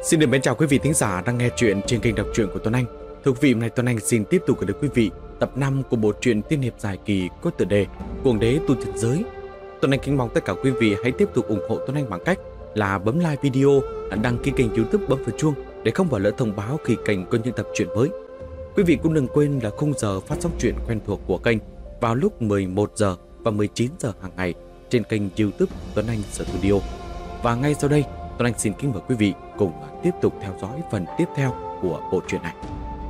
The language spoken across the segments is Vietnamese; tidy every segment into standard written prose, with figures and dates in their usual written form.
Xin được mến chào quý vị thính giả đang nghe chuyện trên kênh đọc truyện của Tuấn Anh. Thưa quý vị, hôm nay Tuấn Anh xin tiếp tục gửi đến quý vị tập 5 của bộ truyện tiên hiệp dài kỳ có tựa đề Cuồng đế tu chân giới. Tuấn Anh kính mong tất cả quý vị hãy tiếp tục ủng hộ Tuấn Anh bằng cách là bấm like video, đăng ký kênh YouTube, bấm vào chuông để không bỏ lỡ thông báo khi kênh có những tập truyện mới. Quý vị cũng đừng quên là khung giờ phát sóng truyện quen thuộc của kênh vào lúc 11 giờ và 19 giờ hàng ngày trên kênh YouTube Tuấn Anh Studio. Và ngay sau đây, Tuấn Anh xin kính mời quý vị cùng tiếp tục theo dõi phần tiếp theo của bộ truyện này.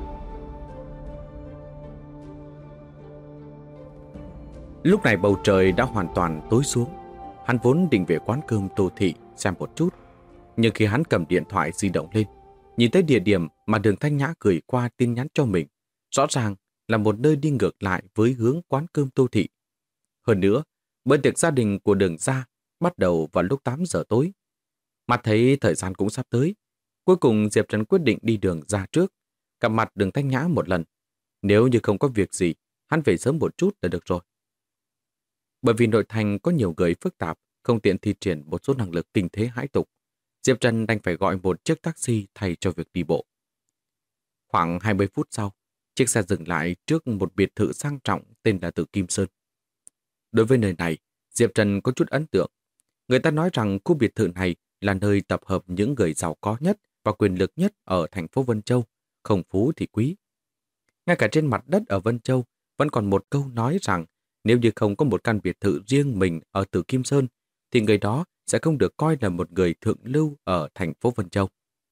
Lúc này bầu trời đã hoàn toàn tối xuống. Hắn vốn định về quán cơm Tô Thị xem một chút, nhưng khi hắn cầm điện thoại di động lên, nhìn thấy địa điểm mà Đường Thanh Nhã gửi qua tin nhắn cho mình, rõ ràng là một nơi đi ngược lại với hướng quán cơm Tô Thị. Hơn nữa, bữa tiệc gia đình của Đường gia bắt đầu vào lúc 8 giờ tối. Mắt thấy thời gian cũng sắp tới, cuối cùng Diệp Trần quyết định đi Đường gia trước, gặp mặt Đường Thanh Nhã một lần. Nếu như không có việc gì, hắn về sớm một chút là được rồi. Bởi vì nội thành có nhiều người phức tạp, không tiện thi triển một số năng lực kinh thế hãi tục, Diệp Trần đành phải gọi một chiếc taxi thay cho việc đi bộ. Khoảng 20 phút sau, chiếc xe dừng lại trước một biệt thự sang trọng tên là Tử Kim Sơn. Đối với nơi này, Diệp Trần có chút ấn tượng. Người ta nói rằng khu biệt thự này là nơi tập hợp những người giàu có nhất và quyền lực nhất ở thành phố Vân Châu, không phú thì quý. Ngay cả trên mặt đất ở Vân Châu vẫn còn một câu nói rằng nếu như không có một căn biệt thự riêng mình ở Tử Kim Sơn, thì người đó sẽ không được coi là một người thượng lưu ở thành phố Vân Châu.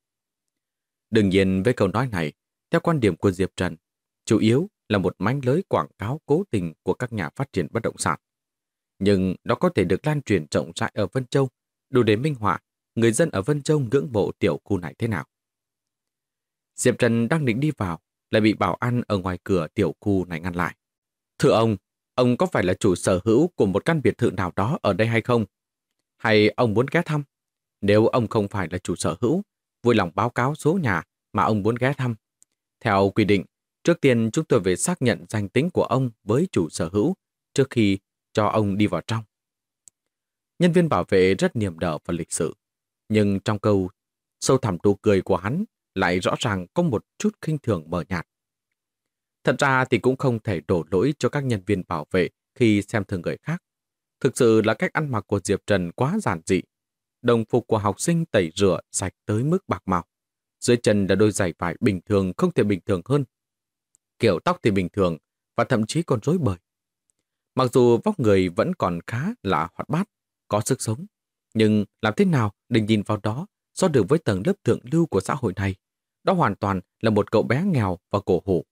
Đương nhiên với câu nói này, theo quan điểm của Diệp Trần, chủ yếu là một mánh lưới quảng cáo cố tình của các nhà phát triển bất động sản. Nhưng nó có thể được lan truyền rộng rãi ở Vân Châu, đủ để minh họa người dân ở Vân Châu ngưỡng mộ tiểu khu này thế nào. Diệp Trần đang định đi vào, lại bị bảo an ở ngoài cửa tiểu khu này ngăn lại. Thưa ông có phải là chủ sở hữu của một căn biệt thự nào đó ở đây hay không? Hay ông muốn ghé thăm? Nếu ông không phải là chủ sở hữu, vui lòng báo cáo số nhà mà ông muốn ghé thăm. Theo quy định, trước tiên chúng tôi phải xác nhận danh tính của ông với chủ sở hữu trước khi cho ông đi vào trong. Nhân viên bảo vệ rất niềm nở và lịch sự, nhưng trong câu sâu thẳm nụ cười của hắn lại rõ ràng có một chút khinh thường mờ nhạt. Thật ra thì cũng không thể đổ lỗi cho các nhân viên bảo vệ khi xem thường người khác. Thực sự là cách ăn mặc của Diệp Trần quá giản dị. Đồng phục của học sinh tẩy rửa sạch tới mức bạc màu. Dưới chân là đôi giày vải bình thường không thể bình thường hơn. Kiểu tóc thì bình thường và thậm chí còn rối bời. Mặc dù vóc người vẫn còn khá là hoạt bát, có sức sống, nhưng làm thế nào để nhìn vào đó so được với tầng lớp thượng lưu của xã hội này? Đó hoàn toàn là một cậu bé nghèo và cổ hủ.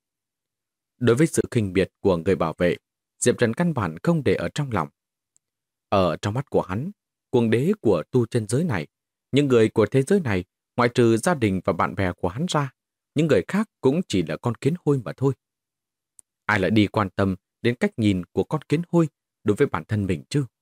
Đối với sự khinh miệt của người bảo vệ, Diệp Trần căn bản không để ở trong lòng. Ở trong mắt của hắn, cuồng đế của tu chân giới này, những người của thế giới này, ngoại trừ gia đình và bạn bè của hắn ra, những người khác cũng chỉ là con kiến hôi mà thôi. Ai lại đi quan tâm đến cách nhìn của con kiến hôi đối với bản thân mình chứ?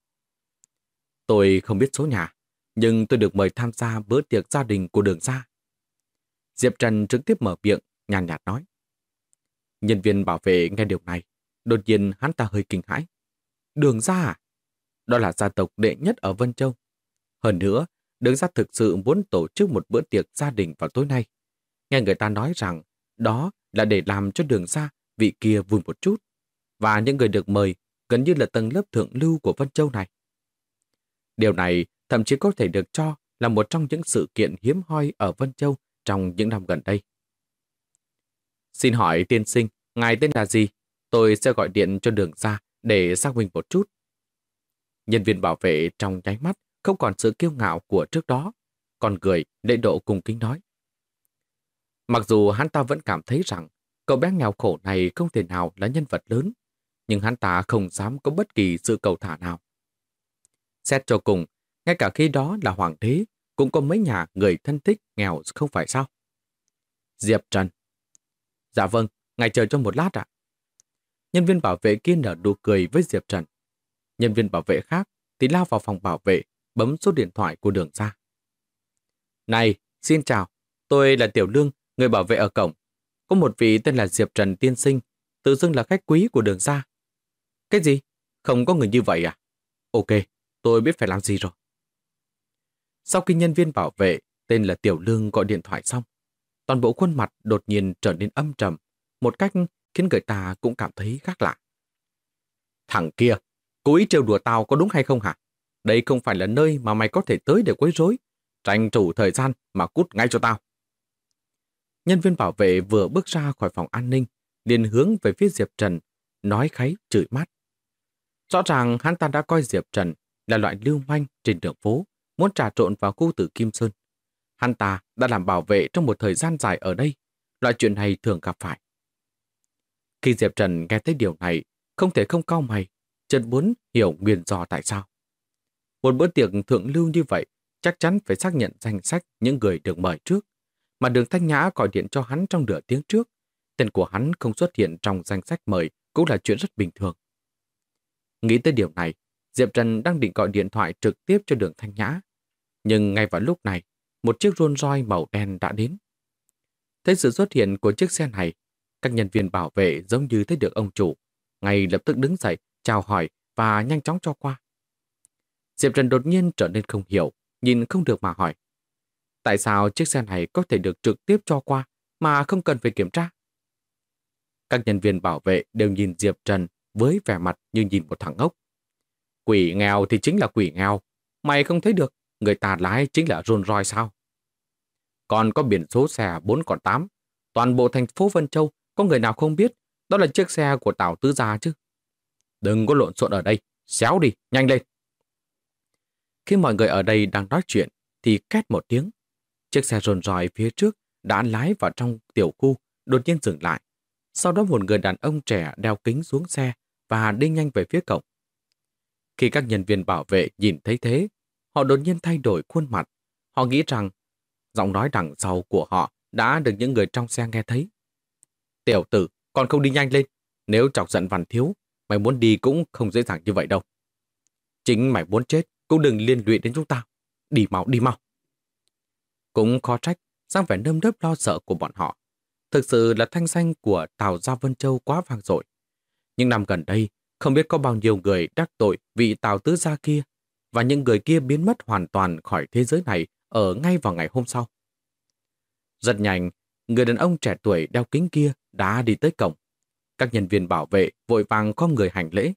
Tôi không biết số nhà, nhưng tôi được mời tham gia bữa tiệc gia đình của Đường gia. Diệp Trần trực tiếp mở miệng, nhàn nhạt nói. Nhân viên bảo vệ nghe điều này, đột nhiên hắn ta hơi kinh hãi. Đường gia à? Đó là gia tộc đệ nhất ở Vân Châu. Hơn nữa, Đường gia thực sự muốn tổ chức một bữa tiệc gia đình vào tối nay. Nghe người ta nói rằng đó là để làm cho Đường gia vị kia vui một chút. Và những người được mời gần như là tầng lớp thượng lưu của Vân Châu này. Điều này thậm chí có thể được cho là một trong những sự kiện hiếm hoi ở Vân Châu trong những năm gần đây. Xin hỏi tiên sinh, ngài tên là gì? Tôi sẽ gọi điện cho Đường gia để xác minh một chút. Nhân viên bảo vệ trong nháy mắt không còn sự kiêu ngạo của trước đó, còn cười lễ độ cung kính nói. Mặc dù hắn ta vẫn cảm thấy rằng cậu bé nghèo khổ này không thể nào là nhân vật lớn, nhưng hắn ta không dám có bất kỳ sự cầu thả nào. Xét cho cùng, ngay cả khi đó là hoàng đế, cũng có mấy nhà người thân thích nghèo không phải sao? Diệp Trần. Dạ vâng, ngài chờ cho một lát ạ. Nhân viên bảo vệ kia nở nụ cười với Diệp Trần. Nhân viên bảo vệ khác thì lao vào phòng bảo vệ, bấm số điện thoại của Đường gia. Này, xin chào, tôi là Tiểu Lương, người bảo vệ ở cổng. Có một vị tên là Diệp Trần tiên sinh, tự xưng là khách quý của Đường gia. Cái gì? Không có người như vậy à? Ok, tôi biết phải làm gì rồi. Sau khi nhân viên bảo vệ tên là Tiểu Lương gọi điện thoại xong, toàn bộ khuôn mặt đột nhiên trở nên âm trầm, một cách khiến người ta cũng cảm thấy khác lạ. Thằng kia, cố ý trêu đùa tao có đúng hay không hả? Đây không phải là nơi mà mày có thể tới để quấy rối. Tranh thủ thời gian mà cút ngay cho tao. Nhân viên bảo vệ vừa bước ra khỏi phòng an ninh, liền hướng về phía Diệp Trần, nói kháy chửi mát. Rõ ràng hắn ta đã coi Diệp Trần là loại lưu manh trên đường phố, muốn trà trộn vào khu tử Kim Sơn. Hắn ta đã làm bảo vệ trong một thời gian dài ở đây, loại chuyện này thường gặp phải. Khi Diệp Trần nghe thấy điều này, không thể không cau mày, chân muốn hiểu nguyên do tại sao. Một bữa tiệc thượng lưu như vậy, chắc chắn phải xác nhận danh sách những người được mời trước, mà Đường Thanh Nhã gọi điện cho hắn trong nửa tiếng trước. Tên của hắn không xuất hiện trong danh sách mời cũng là chuyện rất bình thường. Nghĩ tới điều này, Diệp Trần đang định gọi điện thoại trực tiếp cho Đường Thanh Nhã. Nhưng ngay vào lúc này, một chiếc Rolls Royce màu đen đã đến. Thấy sự xuất hiện của chiếc xe này, các nhân viên bảo vệ giống như thấy được ông chủ, ngay lập tức đứng dậy, chào hỏi và nhanh chóng cho qua. Diệp Trần đột nhiên trở nên không hiểu, nhìn không được mà hỏi. Tại sao chiếc xe này có thể được trực tiếp cho qua mà không cần phải kiểm tra? Các nhân viên bảo vệ đều nhìn Diệp Trần với vẻ mặt như nhìn một thằng ngốc. Quỷ nghèo thì chính là quỷ nghèo. Mày không thấy được, người ta lái chính là Rolls Royce sao? Còn có biển số xe 4 con 8. Toàn bộ thành phố Vân Châu có người nào không biết đó là chiếc xe của Tào Tứ Gia chứ? Đừng có lộn xộn ở đây, xéo đi, nhanh lên. Khi mọi người ở đây đang nói chuyện thì két một tiếng. Chiếc xe Rolls Royce phía trước đã lái vào trong tiểu khu, đột nhiên dừng lại. Sau đó một người đàn ông trẻ đeo kính xuống xe và đi nhanh về phía cổng. Khi các nhân viên bảo vệ nhìn thấy thế, họ đột nhiên thay đổi khuôn mặt. Họ nghĩ rằng giọng nói đằng sau của họ đã được những người trong xe nghe thấy. Tiểu tử, còn không đi nhanh lên. Nếu chọc giận Văn Thiếu, mày muốn đi cũng không dễ dàng như vậy đâu. Chính mày muốn chết cũng đừng liên lụy đến chúng ta. Đi mau, đi mau. Cũng khó trách dáng vẻ nơm nớp lo sợ của bọn họ. Thực sự là thanh danh của Tào Gia Vân Châu quá vang dội. Nhưng năm gần đây, không biết có bao nhiêu người đắc tội vị Tào Tứ Gia kia, và những người kia biến mất hoàn toàn khỏi thế giới này ở ngay vào ngày hôm sau. Rất nhanh, người đàn ông trẻ tuổi đeo kính kia đã đi tới cổng. Các nhân viên bảo vệ vội vàng khom người hành lễ.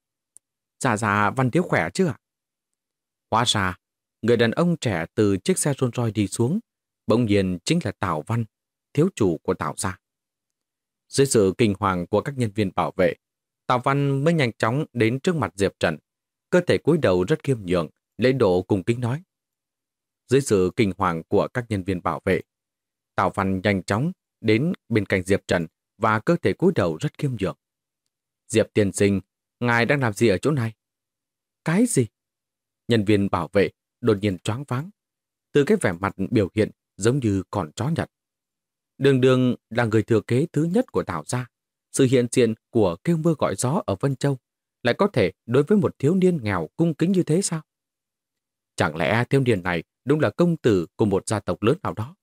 Dạ, Văn Thiếu khỏe chứ ạ? Hóa ra, người đàn ông trẻ từ chiếc xe Rolls Royce đi xuống, bỗng nhiên chính là Tào Văn, thiếu chủ của Tào Gia. Dưới sự kinh hoàng của các nhân viên bảo vệ, Tào Văn mới nhanh chóng đến trước mặt Diệp Trần, cơ thể cúi đầu rất khiêm nhường, lễ độ cung kính nói. Dưới sự kinh hoàng của các nhân viên bảo vệ, Tào Văn nhanh chóng đến bên cạnh Diệp Trần và cơ thể cúi đầu rất khiêm nhường. Diệp tiên sinh, ngài đang làm gì ở chỗ này? Cái gì? Nhân viên bảo vệ đột nhiên choáng váng, từ cái vẻ mặt biểu hiện giống như con chó Nhật. Đường Đường là người thừa kế thứ nhất của Tào Gia. Sự hiện diện của kêu mưa gọi gió ở Vân Châu lại có thể đối với một thiếu niên nghèo cung kính như thế sao? Chẳng lẽ thiếu niên này đúng là công tử của một gia tộc lớn nào đó?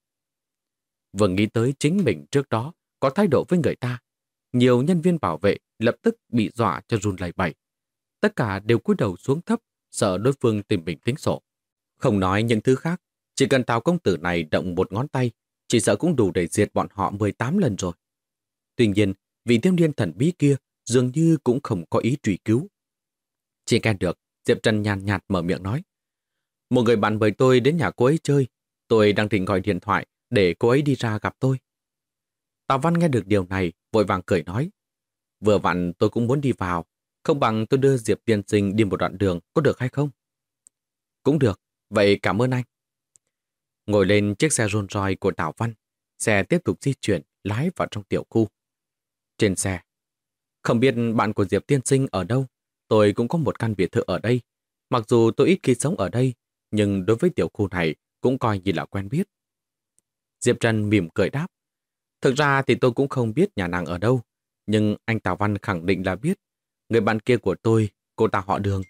Vừa nghĩ tới chính mình trước đó có thái độ với người ta, nhiều nhân viên bảo vệ lập tức bị dọa cho run lẩy bẩy. Tất cả đều cúi đầu xuống thấp, sợ đối phương tìm mình tính sổ. Không nói những thứ khác, chỉ cần Tào công tử này động một ngón tay, chỉ sợ cũng đủ để diệt bọn họ 18 lần rồi. Tuy nhiên, vị thiếu niên thần bí kia dường như cũng không có ý truy cứu. Chỉ nghe được, Diệp Trần nhàn nhạt mở miệng nói. Một người bạn mời tôi đến nhà cô ấy chơi. Tôi đang định gọi điện thoại để cô ấy đi ra gặp tôi. Tào Văn nghe được điều này, vội vàng cười nói. Vừa vặn tôi cũng muốn đi vào. Không bằng tôi đưa Diệp tiên sinh đi một đoạn đường, có được hay không? Cũng được, vậy cảm ơn anh. Ngồi lên chiếc xe Rolls Royce của Tào Văn, xe tiếp tục di chuyển lái vào trong tiểu khu. Trên xe, không biết bạn của Diệp tiên sinh ở đâu, tôi cũng có một căn biệt thự ở đây. Mặc dù tôi ít khi sống ở đây, nhưng đối với tiểu khu này cũng coi như là quen biết. Diệp Trần mỉm cười đáp. Thực ra thì tôi cũng không biết nhà nàng ở đâu, nhưng anh Tào Văn khẳng định là biết. Người bạn kia của tôi, cô ta họ Đường.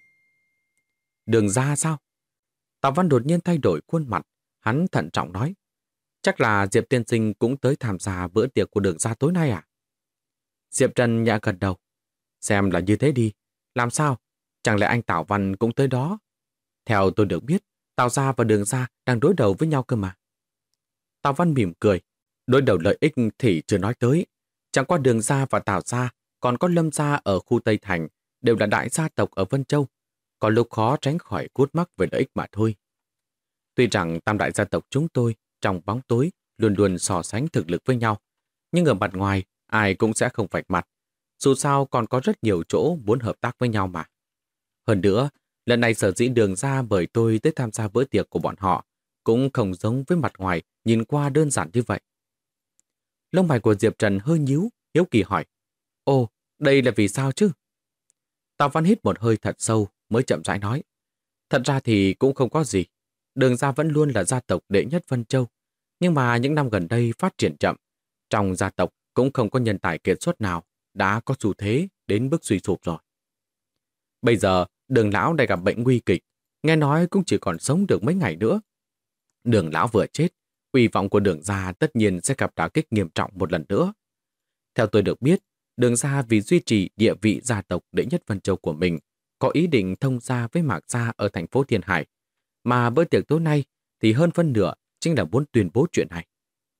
Đường ra sao? Tào Văn đột nhiên thay đổi khuôn mặt, hắn thận trọng nói. Chắc là Diệp tiên sinh cũng tới tham gia bữa tiệc của Đường ra tối nay à? Diệp Trần nhẹ gật đầu. Xem là như thế đi. Làm sao? Chẳng lẽ anh Tào Văn cũng tới đó? Theo tôi được biết, Tào gia và Đường gia đang đối đầu với nhau cơ mà. Tào Văn mỉm cười. Đối đầu lợi ích thì chưa nói tới. Chẳng qua Đường gia và Tào gia, còn có Lâm gia ở khu Tây Thành, đều là đại gia tộc ở Vân Châu. Có lúc khó tránh khỏi cút mắc về lợi ích mà thôi. Tuy rằng tam đại gia tộc chúng tôi trong bóng tối luôn luôn so sánh thực lực với nhau, nhưng ở mặt ngoài ai cũng sẽ không vạch mặt. Dù sao còn có rất nhiều chỗ muốn hợp tác với nhau mà. Hơn nữa, lần này sở dĩ Đường gia mời tôi tới tham gia bữa tiệc của bọn họ cũng không giống với mặt ngoài nhìn qua đơn giản như vậy. Lông mày của Diệp Trần hơi nhíu, hiếu kỳ hỏi. Ồ, đây là vì sao chứ? Tào Văn hít một hơi thật sâu mới chậm rãi nói. Thật ra thì cũng không có gì. Đường gia vẫn luôn là gia tộc đệ nhất Vân Châu. Nhưng mà những năm gần đây phát triển chậm. Trong gia tộc cũng không có nhân tài kiệt xuất nào đã có xu thế đến bước suy sụp rồi. Bây giờ Đường lão đang gặp bệnh nguy kịch. Nghe nói cũng chỉ còn sống được mấy ngày nữa. Đường lão vừa chết, uy vọng của Đường gia tất nhiên sẽ gặp đả kích nghiêm trọng một lần nữa. Theo tôi được biết, Đường gia vì duy trì địa vị gia tộc đệ nhất Vân Châu của mình, có ý định thông gia với Mạc gia ở thành phố Thiên Hải. Mà bữa tiệc tối nay thì hơn phân nửa chính là muốn tuyên bố chuyện này.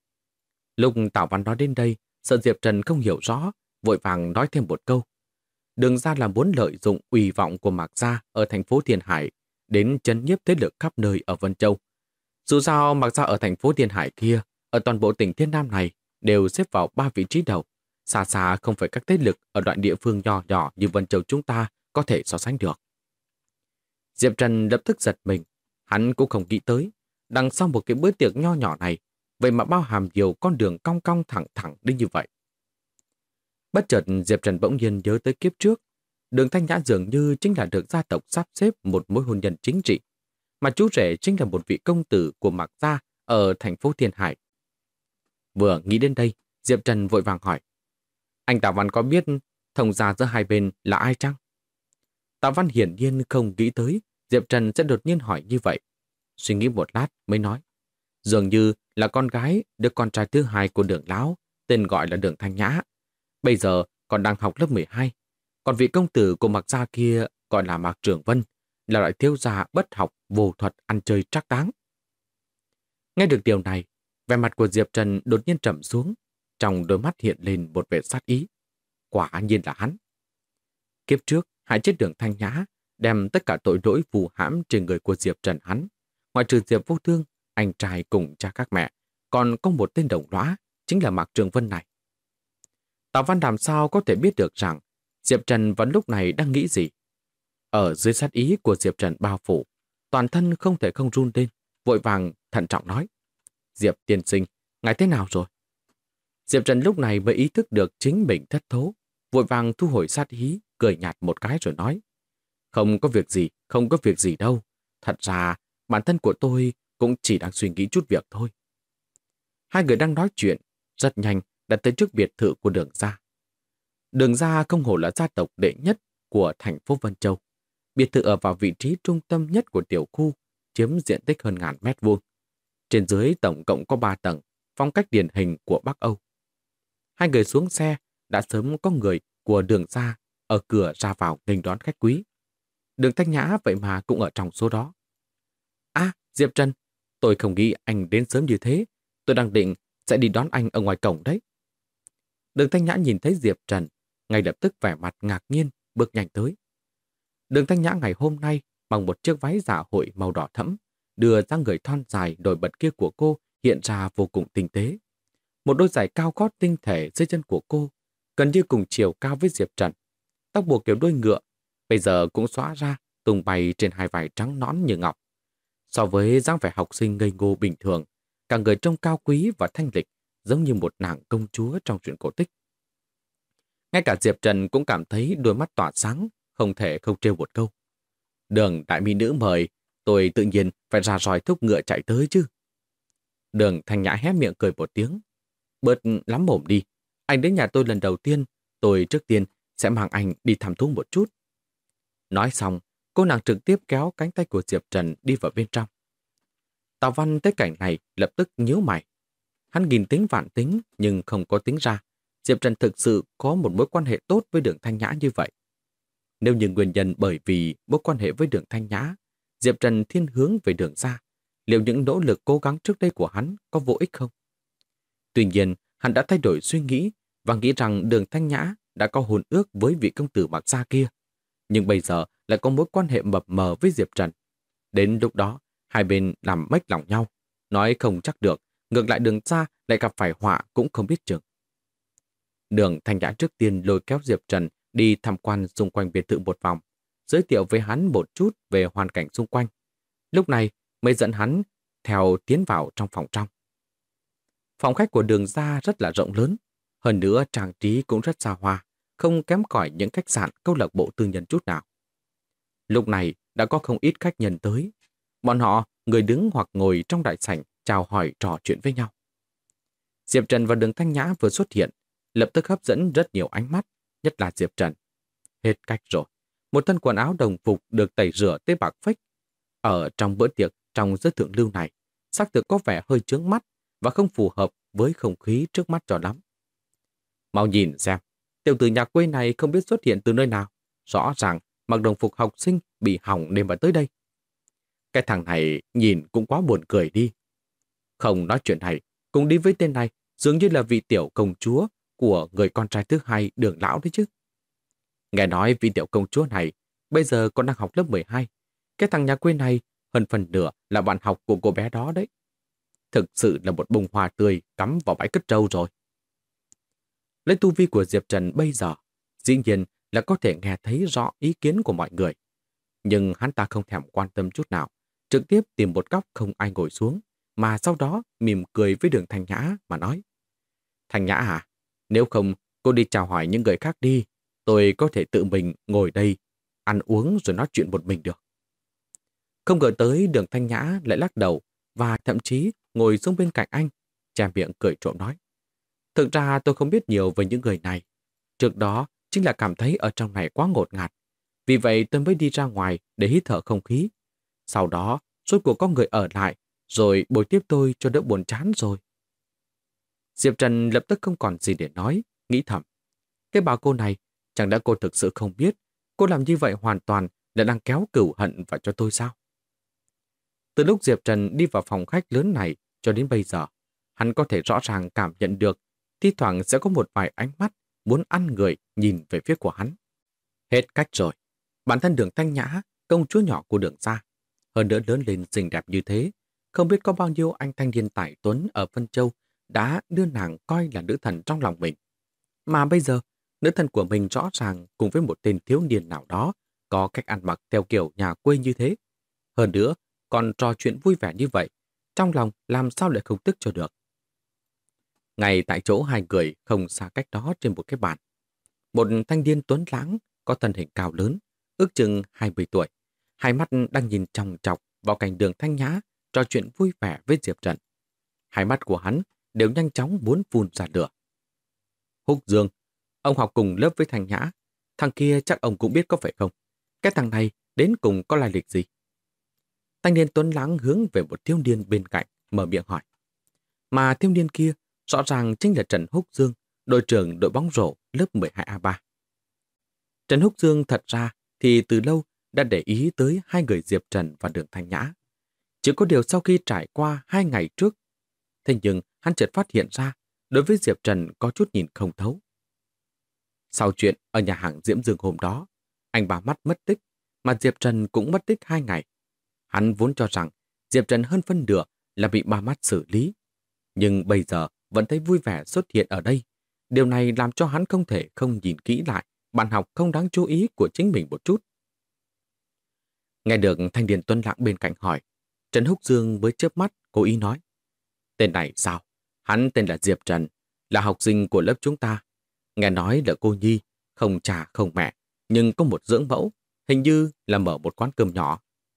Lúc Tào Văn nói đến đây, sợ Diệp Trần không hiểu rõ, vội vàng nói thêm một câu. Đường gia là muốn lợi dụng uy vọng của Mạc gia ở thành phố Thiên Hải đến trấn nhiếp thế lực khắp nơi ở Vân Châu. Dù sao Mạc gia ở thành phố Thiên Hải kia, ở toàn bộ tỉnh Thiên Nam này đều xếp vào 3 vị trí đầu. Xa xa không phải các thế lực ở đoạn địa phương nhỏ nhỏ như Vân Châu chúng ta có thể so sánh được. Diệp Trần lập tức giật mình. Hắn cũng không nghĩ tới, đằng sau một cái bữa tiệc nho nhỏ này, vậy mà bao hàm nhiều con đường cong cong thẳng thẳng đến như vậy. Bất chợt Diệp Trần bỗng nhiên nhớ tới kiếp trước. Đường Thanh Nhã dường như chính là được gia tộc sắp xếp một mối hôn nhân chính trị, mà chú rể chính là một vị công tử của Mạc gia ở thành phố Thiên Hải. Vừa nghĩ đến đây, Diệp Trần vội vàng hỏi. Anh Tào Văn có biết thông gia giữa hai bên là ai chăng? Tào Văn hiển nhiên không nghĩ tới Diệp Trần sẽ đột nhiên hỏi như vậy. Suy nghĩ một lát mới nói. Dường như là con gái đứa con trai thứ hai của Đường lão, tên gọi là Đường Thanh Nhã. Bây giờ còn đang học lớp 12. Còn vị công tử của Mạc gia kia gọi là Mạc Trường Vân, là loại thiếu gia bất học, vô thuật, ăn chơi trác táng. Nghe được điều này, vẻ mặt của Diệp Trần đột nhiên trầm xuống, trong đôi mắt hiện lên một vẻ sát ý. Quả nhiên là hắn. Kiếp trước, hại chết Đường Thanh Nhã, đem tất cả tội lỗi phù hãm trên người của Diệp Trần hắn. Ngoại trừ Diệp Vô Thương, anh trai cùng cha các mẹ, còn có một tên đồng lõa, chính là Mạc Trường Vân này. Tào Văn làm sao có thể biết được rằng Diệp Trần vẫn lúc này đang nghĩ gì? Ở dưới sát ý của Diệp Trần bao phủ, toàn thân không thể không run lên, vội vàng thận trọng nói. Diệp tiên sinh, ngài thế nào rồi? Diệp Trần lúc này mới ý thức được chính mình thất thố, vội vàng thu hồi sát ý, cười nhạt một cái rồi nói. Không có việc gì, không có việc gì đâu. Thật ra, bản thân của tôi cũng chỉ đang suy nghĩ chút việc thôi. Hai người đang nói chuyện, rất nhanh đã tới trước biệt thự của Đường gia. Đường gia không hổ là gia tộc đệ nhất của thành phố Vân Châu. Biệt thự ở vào vị trí trung tâm nhất của tiểu khu, chiếm diện tích hơn 1000 mét vuông. Trên dưới tổng cộng có 3 tầng, phong cách điển hình của Bắc Âu. Hai người xuống xe, đã sớm có người của Đường gia ở cửa ra vào nghênh đón khách quý. Đường Thanh Nhã vậy mà cũng ở trong số đó. À, Diệp Trần, tôi không nghĩ anh đến sớm như thế. Tôi đang định sẽ đi đón anh ở ngoài cổng đấy. Đường Thanh Nhã nhìn thấy Diệp Trần, ngay lập tức vẻ mặt ngạc nhiên, bước nhanh tới. Đường Thanh Nhã ngày hôm nay bằng một chiếc váy dạ hội màu đỏ thẫm, đưa ra người thon dài nổi bật kia của cô hiện ra vô cùng tinh tế. Một đôi giày cao gót tinh thể dưới chân của cô, gần như cùng chiều cao với Diệp Trần. Tóc buộc kiểu đuôi ngựa, bây giờ cũng xõa ra, tung bay trên hai vai trắng nõn như ngọc. So với dáng vẻ học sinh ngây ngô bình thường, cả người trông cao quý và thanh lịch, giống như một nàng công chúa trong truyện cổ tích. Ngay cả Diệp Trần cũng cảm thấy đôi mắt tỏa sáng, không thể không trêu một câu. Đường đại mỹ nữ mời, tôi tự nhiên phải ra roi thúc ngựa chạy tới chứ. Đường Thanh Nhã hé miệng cười một tiếng. Bớt lắm mồm đi, anh đến nhà tôi lần đầu tiên, tôi trước tiên sẽ mang anh đi thăm thú một chút. Nói xong, cô nàng trực tiếp kéo cánh tay của Diệp Trần đi vào bên trong. Tào Văn thấy cảnh này lập tức nhíu mày. Hắn nghìn tính vạn tính nhưng không có tính ra Diệp Trần thực sự có một mối quan hệ tốt với Đường Thanh Nhã như vậy. Nếu như nguyên nhân bởi vì mối quan hệ với Đường Thanh Nhã, Diệp Trần thiên hướng về Đường gia, liệu những nỗ lực cố gắng trước đây của hắn có vô ích không? Tuy nhiên, hắn đã thay đổi suy nghĩ và nghĩ rằng Đường Thanh Nhã đã có hôn ước với vị công tử Mạc Gia kia. Nhưng bây giờ lại có mối quan hệ mập mờ với Diệp Trần. Đến lúc đó, hai bên làm mếch lòng nhau. Nói không chắc được, ngược lại Đường gia lại gặp phải họa cũng không biết chừng. Đường Thanh Nhã trước tiên lôi kéo Diệp Trần đi tham quan xung quanh biệt thự một vòng, giới thiệu với hắn một chút về hoàn cảnh xung quanh. Lúc này mới dẫn hắn theo tiến vào trong phòng trong. Phòng khách của Đường gia rất là rộng lớn, hơn nữa trang trí cũng rất xa hoa, không kém cỏi những khách sạn câu lạc bộ tư nhân chút nào. Lúc này đã có không ít khách nhân tới. Bọn họ người đứng hoặc ngồi trong đại sảnh chào hỏi trò chuyện với nhau. Diệp Trần và Đường Thanh Nhã vừa xuất hiện, lập tức hấp dẫn rất nhiều ánh mắt, nhất là Diệp Trần. Hết cách rồi. Một thân quần áo đồng phục được tẩy rửa tới bạc phách. Ở trong bữa tiệc trong giới thượng lưu này, xác thực có vẻ hơi chướng mắt và không phù hợp với không khí trước mắt cho lắm. Mau nhìn xem, tiểu tử nhà quê này không biết xuất hiện từ nơi nào. Rõ ràng mặc đồng phục học sinh bị hỏng nên mà tới đây. Cái thằng này nhìn cũng quá buồn cười đi. Không nói chuyện này, cùng đi với tên này dường như là vị tiểu công chúa của người con trai thứ hai Đường lão đấy chứ. Nghe nói vị tiểu công chúa này bây giờ còn đang học lớp 12. Cái thằng nhà quê này hơn phần nửa là bạn học của cô bé đó đấy. Thực sự là một bông hoa tươi cắm vào bãi cất trâu rồi. Lấy tu vi của Diệp Trần bây giờ, dĩ nhiên là có thể nghe thấy rõ ý kiến của mọi người. Nhưng hắn ta không thèm quan tâm chút nào, trực tiếp tìm một góc không ai ngồi xuống, mà sau đó mỉm cười với Đường Thanh Nhã mà nói. Thanh Nhã à, nếu không cô đi chào hỏi những người khác đi, tôi có thể tự mình ngồi đây, ăn uống rồi nói chuyện một mình được. Không ngờ tới Đường Thanh Nhã lại lắc đầu và thậm chí ngồi xuống bên cạnh anh, che miệng cười trộm nói. Thực ra tôi không biết nhiều về những người này. Trước đó chính là cảm thấy ở trong này quá ngột ngạt. Vì vậy tôi mới đi ra ngoài để hít thở không khí. Sau đó, rốt cuộc có người ở lại, rồi bồi tiếp tôi cho đỡ buồn chán rồi. Diệp Trần lập tức không còn gì để nói, nghĩ thầm. Cái bà cô này, chẳng lẽ cô thực sự không biết, cô làm như vậy hoàn toàn là đang kéo cừu hận vào cho tôi sao? Từ lúc Diệp Trần đi vào phòng khách lớn này cho đến bây giờ, hắn có thể rõ ràng cảm nhận được thi thoảng sẽ có một vài ánh mắt muốn ăn người nhìn về phía của hắn. Hết cách rồi. Bản thân Đường Thanh Nhã, công chúa nhỏ của Đường gia, hơn nữa lớn lên xinh đẹp như thế, không biết có bao nhiêu anh thanh niên tài tuấn ở Vân Châu đã đưa nàng coi là nữ thần trong lòng mình. Mà bây giờ, nữ thần của mình rõ ràng cùng với một tên thiếu niên nào đó có cách ăn mặc theo kiểu nhà quê như thế. Hơn nữa, còn trò chuyện vui vẻ như vậy, trong lòng làm sao lại không tức cho được. Ngay tại chỗ hai người không xa cách đó trên một cái bàn. Một thanh niên tuấn lãng có thân hình cao lớn, ước chừng 20 tuổi. Hai mắt đang nhìn chòng chọc vào cảnh Đường Thanh Nhã trò chuyện vui vẻ với Diệp Trần. Hai mắt của hắn đều nhanh chóng muốn phun ra lửa. Húc Dương, ông học cùng lớp với Thanh Nhã. Thằng kia chắc ông cũng biết có phải không? Cái thằng này đến cùng có lai lịch gì? Thanh niên tuấn lãng hướng về một thiếu niên bên cạnh, mở miệng hỏi. Mà thiếu niên kia rõ ràng chính là Trần Húc Dương, đội trưởng đội bóng rổ lớp 12A3. Trần Húc Dương thật ra thì từ lâu đã để ý tới hai người Diệp Trần và Đường Thanh Nhã. Chỉ có điều sau khi trải qua 2 ngày trước, thế nhưng hắn chợt phát hiện ra đối với Diệp Trần có chút nhìn không thấu. Sau chuyện ở nhà hàng Diễm Dương hôm đó, anh bà mắt mất tích, mà Diệp Trần cũng mất tích 2 ngày. Hắn vốn cho rằng Diệp Trần hơn phân nửa là bị ba mắt xử lý. Nhưng bây giờ vẫn thấy vui vẻ xuất hiện ở đây. Điều này làm cho hắn không thể không nhìn kỹ lại bạn học không đáng chú ý của chính mình một chút. Nghe được thanh niên tuấn lãng bên cạnh hỏi, Trần Húc Dương mới chớp mắt cố ý nói. Tên này sao? Hắn tên là Diệp Trần, là học sinh của lớp chúng ta. Nghe nói là cô nhi, không cha không mẹ, nhưng có một dưỡng mẫu, hình như là mở một quán cơm nhỏ.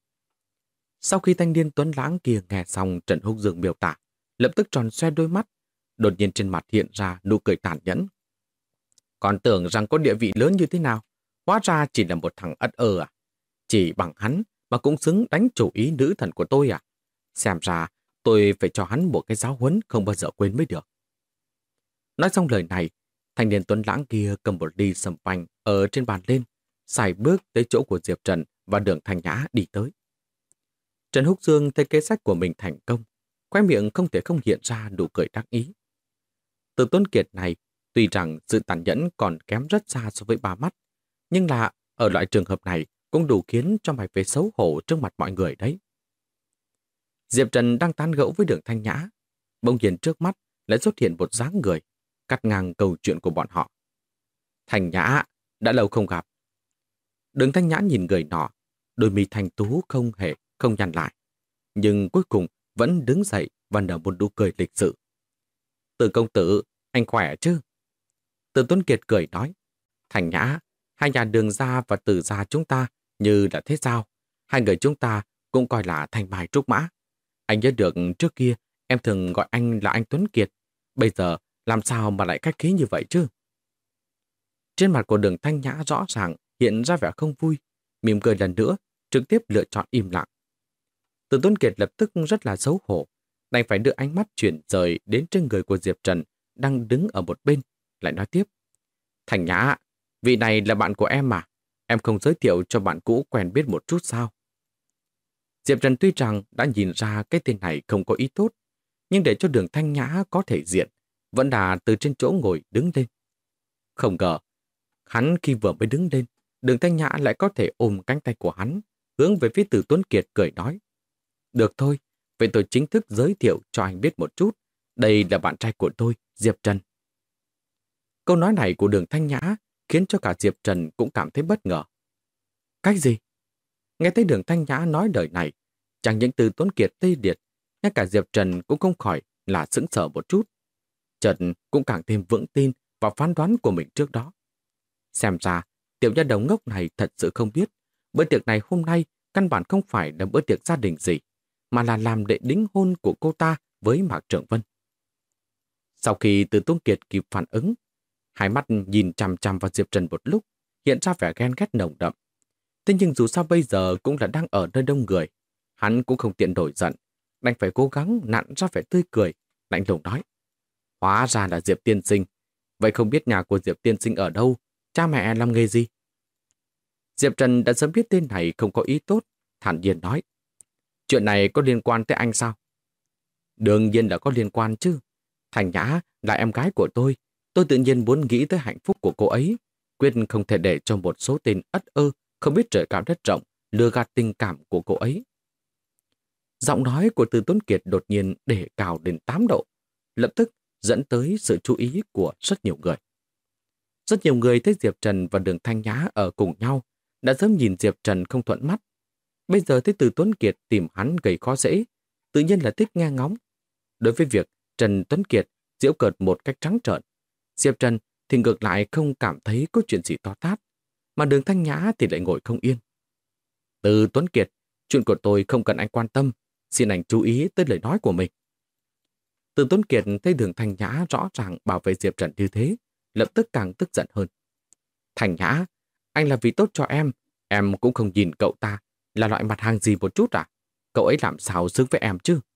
Sau khi thanh niên tuấn lãng kia nghe xong Trần Húc Dương miêu tả, lập tức tròn xoe đôi mắt, đột nhiên trên mặt hiện ra nụ cười tàn nhẫn. Còn tưởng rằng có địa vị lớn như thế nào, hóa ra chỉ là một thằng ất ơ à? Chỉ bằng hắn mà cũng xứng đánh chủ ý nữ thần của tôi à? Xem ra tôi phải cho hắn một cái giáo huấn không bao giờ quên mới được. Nói xong lời này, thanh niên tuấn lãng kia cầm một ly sâm panh ở trên bàn lên, xài bước tới chỗ của Diệp Trần và Đường Thanh Nhã đi tới. Trần Húc Dương thấy kế sách của mình thành công, khóe miệng không thể không hiện ra nụ cười đắc ý. Từ Tuấn Kiệt này, tuy rằng sự tàn nhẫn còn kém rất xa so với Ba Mắt, nhưng là ở loại trường hợp này cũng đủ khiến cho mày phải xấu hổ trước mặt mọi người đấy. Diệp Trần đang tán gẫu với Đường Thanh Nhã, bỗng nhiên trước mắt lại xuất hiện một dáng người, cắt ngang câu chuyện của bọn họ. Thanh Nhã, đã lâu không gặp. Đường Thanh Nhã nhìn người nọ, đôi mi thanh tú không nhăn lại, nhưng cuối cùng vẫn đứng dậy và nở một nụ cười lịch sự. Từ công tử, anh khỏe chứ? Từ Tuấn Kiệt cười nói, Thanh Nhã, hai nhà Đường gia và Từ gia chúng ta như là thế sao? Hai người chúng ta cũng coi là thanh mai trúc mã. Anh nhớ được trước kia em thường gọi anh là anh Tuấn Kiệt, bây giờ làm sao mà lại khách khí như vậy chứ? Trên mặt của Đường Thanh Nhã rõ ràng hiện ra vẻ không vui, mỉm cười lần nữa, trực tiếp lựa chọn im lặng. Từ Tuấn Kiệt lập tức rất là xấu hổ, đành phải đưa ánh mắt chuyển rời đến trên người của Diệp Trần đang đứng ở một bên, lại nói tiếp. Thanh Nhã, vị này là bạn của em mà, em không giới thiệu cho bạn cũ quen biết một chút sao? Diệp Trần tuy rằng đã nhìn ra cái tên này không có ý tốt, nhưng để cho Đường Thanh Nhã có thể diện, vẫn là từ trên chỗ ngồi đứng lên. Không ngờ, hắn khi vừa mới đứng lên, Đường Thanh Nhã lại có thể ôm cánh tay của hắn, hướng về phía Từ Tuấn Kiệt cười nói. Được thôi, vậy tôi chính thức giới thiệu cho anh biết một chút. Đây là bạn trai của tôi, Diệp Trần. Câu nói này của Đường Thanh Nhã khiến cho cả Diệp Trần cũng cảm thấy bất ngờ. Cách gì? Nghe thấy Đường Thanh Nhã nói lời này, chẳng những Từ Tuấn Kiệt tê liệt, ngay cả Diệp Trần cũng không khỏi là sững sờ một chút. Trần cũng càng thêm vững tin vào phán đoán của mình trước đó. Xem ra, tiểu nha đầu ngốc này thật sự không biết, bữa tiệc này hôm nay căn bản không phải là bữa tiệc gia đình gì, mà là làm lễ đính hôn của cô ta với Mạc Trưởng Vân. Sau khi Từ Tuấn Kiệt kịp phản ứng, hai mắt nhìn chằm chằm vào Diệp Trần một lúc, hiện ra vẻ ghen ghét nồng đậm. Thế nhưng dù sao bây giờ cũng là đang ở nơi đông người, hắn cũng không tiện nổi giận, đành phải cố gắng nặn ra vẻ tươi cười, lạnh lùng nói. Hóa ra là Diệp tiên sinh, vậy không biết nhà của Diệp tiên sinh ở đâu, cha mẹ làm nghề gì? Diệp Trần đã sớm biết tên này không có ý tốt, thản nhiên nói. Chuyện này có liên quan tới anh sao? Đương nhiên là có liên quan chứ. Thanh Nhã là em gái của tôi tự nhiên muốn nghĩ tới hạnh phúc của cô ấy, quyết không thể để cho một số tên ất ơ, không biết trời cao đất rộng, lừa gạt tình cảm của cô ấy. Giọng nói của Từ Tuấn Kiệt đột nhiên để cao đến 8 độ, lập tức dẫn tới sự chú ý của rất nhiều người. Rất nhiều người thấy Diệp Trần và Đường Thanh Nhã ở cùng nhau, đã sớm nhìn Diệp Trần không thuận mắt. Bây giờ thấy Từ Tuấn Kiệt tìm hắn gây khó dễ, tự nhiên là thích nghe ngóng. Đối với việc Trần Tuấn Kiệt giễu cợt một cách trắng trợn, Diệp Trần thì ngược lại không cảm thấy có chuyện gì to tát, mà Đường Thanh Nhã thì lại ngồi không yên. Từ Tuấn Kiệt, chuyện của tôi không cần anh quan tâm, xin anh chú ý tới lời nói của mình. Từ Tuấn Kiệt thấy Đường Thanh Nhã rõ ràng bảo vệ Diệp Trần như thế, lập tức càng tức giận hơn. Thanh Nhã, anh là vì tốt cho em cũng không nhìn cậu ta là loại mặt hàng gì một chút à? Cậu ấy làm sao xứng với em chứ?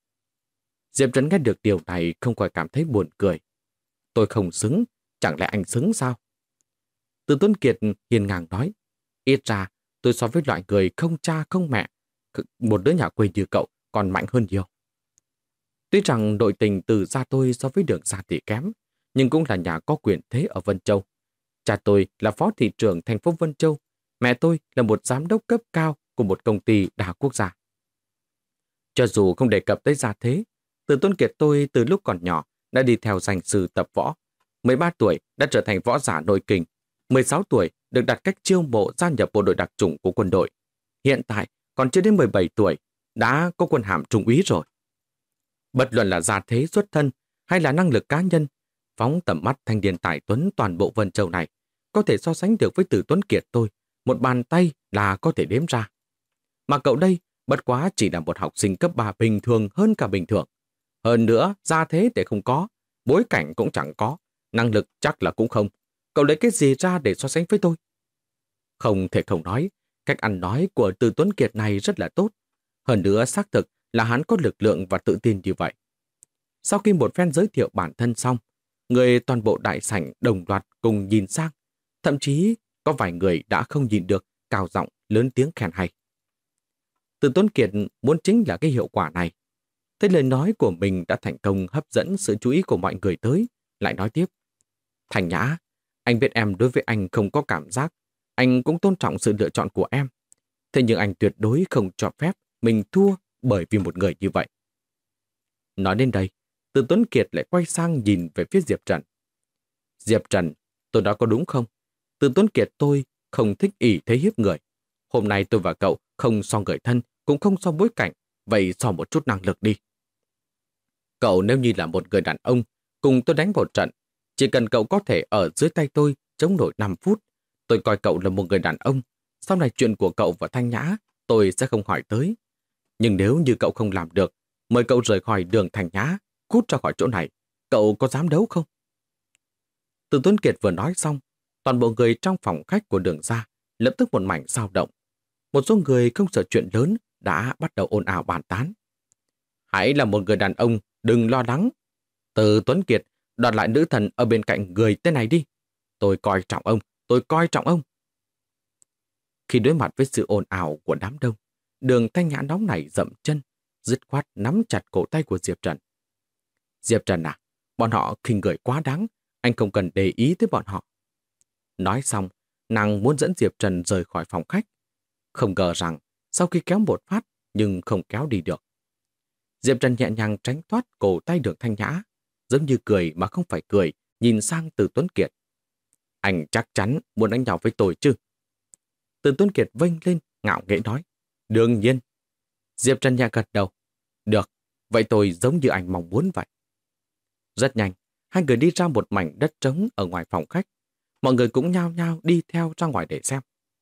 Diệp Trần nghe được điều này không khỏi cảm thấy buồn cười. Tôi không xứng, chẳng lẽ anh xứng sao? Từ Tuấn Kiệt hiền ngang nói, ít ra tôi so với loại người không cha không mẹ, một đứa nhà quê như cậu còn mạnh hơn nhiều. Tuy rằng nội tình Từ gia tôi so với Đường gia thì kém, nhưng cũng là nhà có quyền thế ở Vân Châu. Cha tôi là phó thị trưởng thành phố Vân Châu, mẹ tôi là một giám đốc cấp cao của một công ty đa quốc gia. Cho dù không đề cập tới gia thế, Từ Tuấn Kiệt tôi từ lúc còn nhỏ đã đi theo danh sư tập võ. 13 tuổi đã trở thành võ giả nội kình, 16 tuổi được đặt cách chiêu mộ gia nhập bộ đội đặc chủng của quân đội. Hiện tại còn chưa đến 17 tuổi đã có quân hàm trung úy rồi. Bất luận là gia thế xuất thân hay là năng lực cá nhân, phóng tầm mắt thanh niên tài tuấn toàn bộ Vân Châu này có thể so sánh được với Từ Tuấn Kiệt tôi, một bàn tay là có thể đếm ra. Mà cậu đây bất quá chỉ là một học sinh cấp 3 bình thường hơn cả bình thường. Hơn nữa, gia thế để không có, bối cảnh cũng chẳng có, năng lực chắc là cũng không. Cậu lấy cái gì ra để so sánh với tôi? Không thể không nói, cách ăn nói của Từ Tuấn Kiệt này rất là tốt. Hơn nữa xác thực là hắn có lực lượng và tự tin như vậy. Sau khi một phen giới thiệu bản thân xong, người toàn bộ đại sảnh đồng loạt cùng nhìn sang. Thậm chí có vài người đã không nhìn được, cao giọng lớn tiếng khen hay. Từ Tuấn Kiệt muốn chính là cái hiệu quả này. Thế lời nói của mình đã thành công hấp dẫn sự chú ý của mọi người tới, lại nói tiếp. Thành Nhã, anh biết em đối với anh không có cảm giác, anh cũng tôn trọng sự lựa chọn của em. Thế nhưng anh tuyệt đối không cho phép mình thua bởi vì một người như vậy. Nói đến đây, Từ Tuấn Kiệt lại quay sang nhìn về phía Diệp Trần. Diệp Trần, tôi nói có đúng không? Từ Tuấn Kiệt tôi không thích ỷ thế hiếp người. Hôm nay tôi và cậu không so người thân, cũng không so bối cảnh, vậy so một chút năng lực đi. Cậu nếu như là một người đàn ông, cùng tôi đánh một trận, chỉ cần cậu có thể ở dưới tay tôi chống nổi 5 phút, tôi coi cậu là một người đàn ông. Sau này chuyện của cậu và Thanh Nhã, tôi sẽ không hỏi tới. Nhưng nếu như cậu không làm được, mời cậu rời khỏi đường Thanh Nhã, cút ra khỏi chỗ này. Cậu có dám đấu không? Từ Tuấn Kiệt vừa nói xong, toàn bộ người trong phòng khách của đường ra lập tức một mảnh dao động. Một số người không sợ chuyện lớn đã bắt đầu ồn ào bàn tán. Hãy là một người đàn ông, đừng lo lắng. Từ Tuấn Kiệt, đoạt lại nữ thần ở bên cạnh người tên này đi. Tôi coi trọng ông, tôi coi trọng ông. Khi đối mặt với sự ồn ào của đám đông, đường Thanh Nhã nóng nảy dậm chân, dứt khoát nắm chặt cổ tay của Diệp Trần. Diệp Trần à, bọn họ khinh người quá đáng, anh không cần để ý tới bọn họ. Nói xong, nàng muốn dẫn Diệp Trần rời khỏi phòng khách. Không ngờ rằng, sau khi kéo một phát, nhưng không kéo đi được. Diệp Trần nhẹ nhàng tránh thoát cổ tay đường Thanh Nhã, giống như cười mà không phải cười, nhìn sang Từ Tuấn Kiệt. Anh chắc chắn muốn đánh nhau với tôi chứ? Từ Tuấn Kiệt vênh lên, ngạo nghễ nói. Đương nhiên. Diệp Trần nhẹ gật đầu. Được, vậy tôi giống như anh mong muốn vậy. Rất nhanh, hai người đi ra một mảnh đất trống ở ngoài phòng khách. Mọi người cũng nhao nhao đi theo ra ngoài để xem.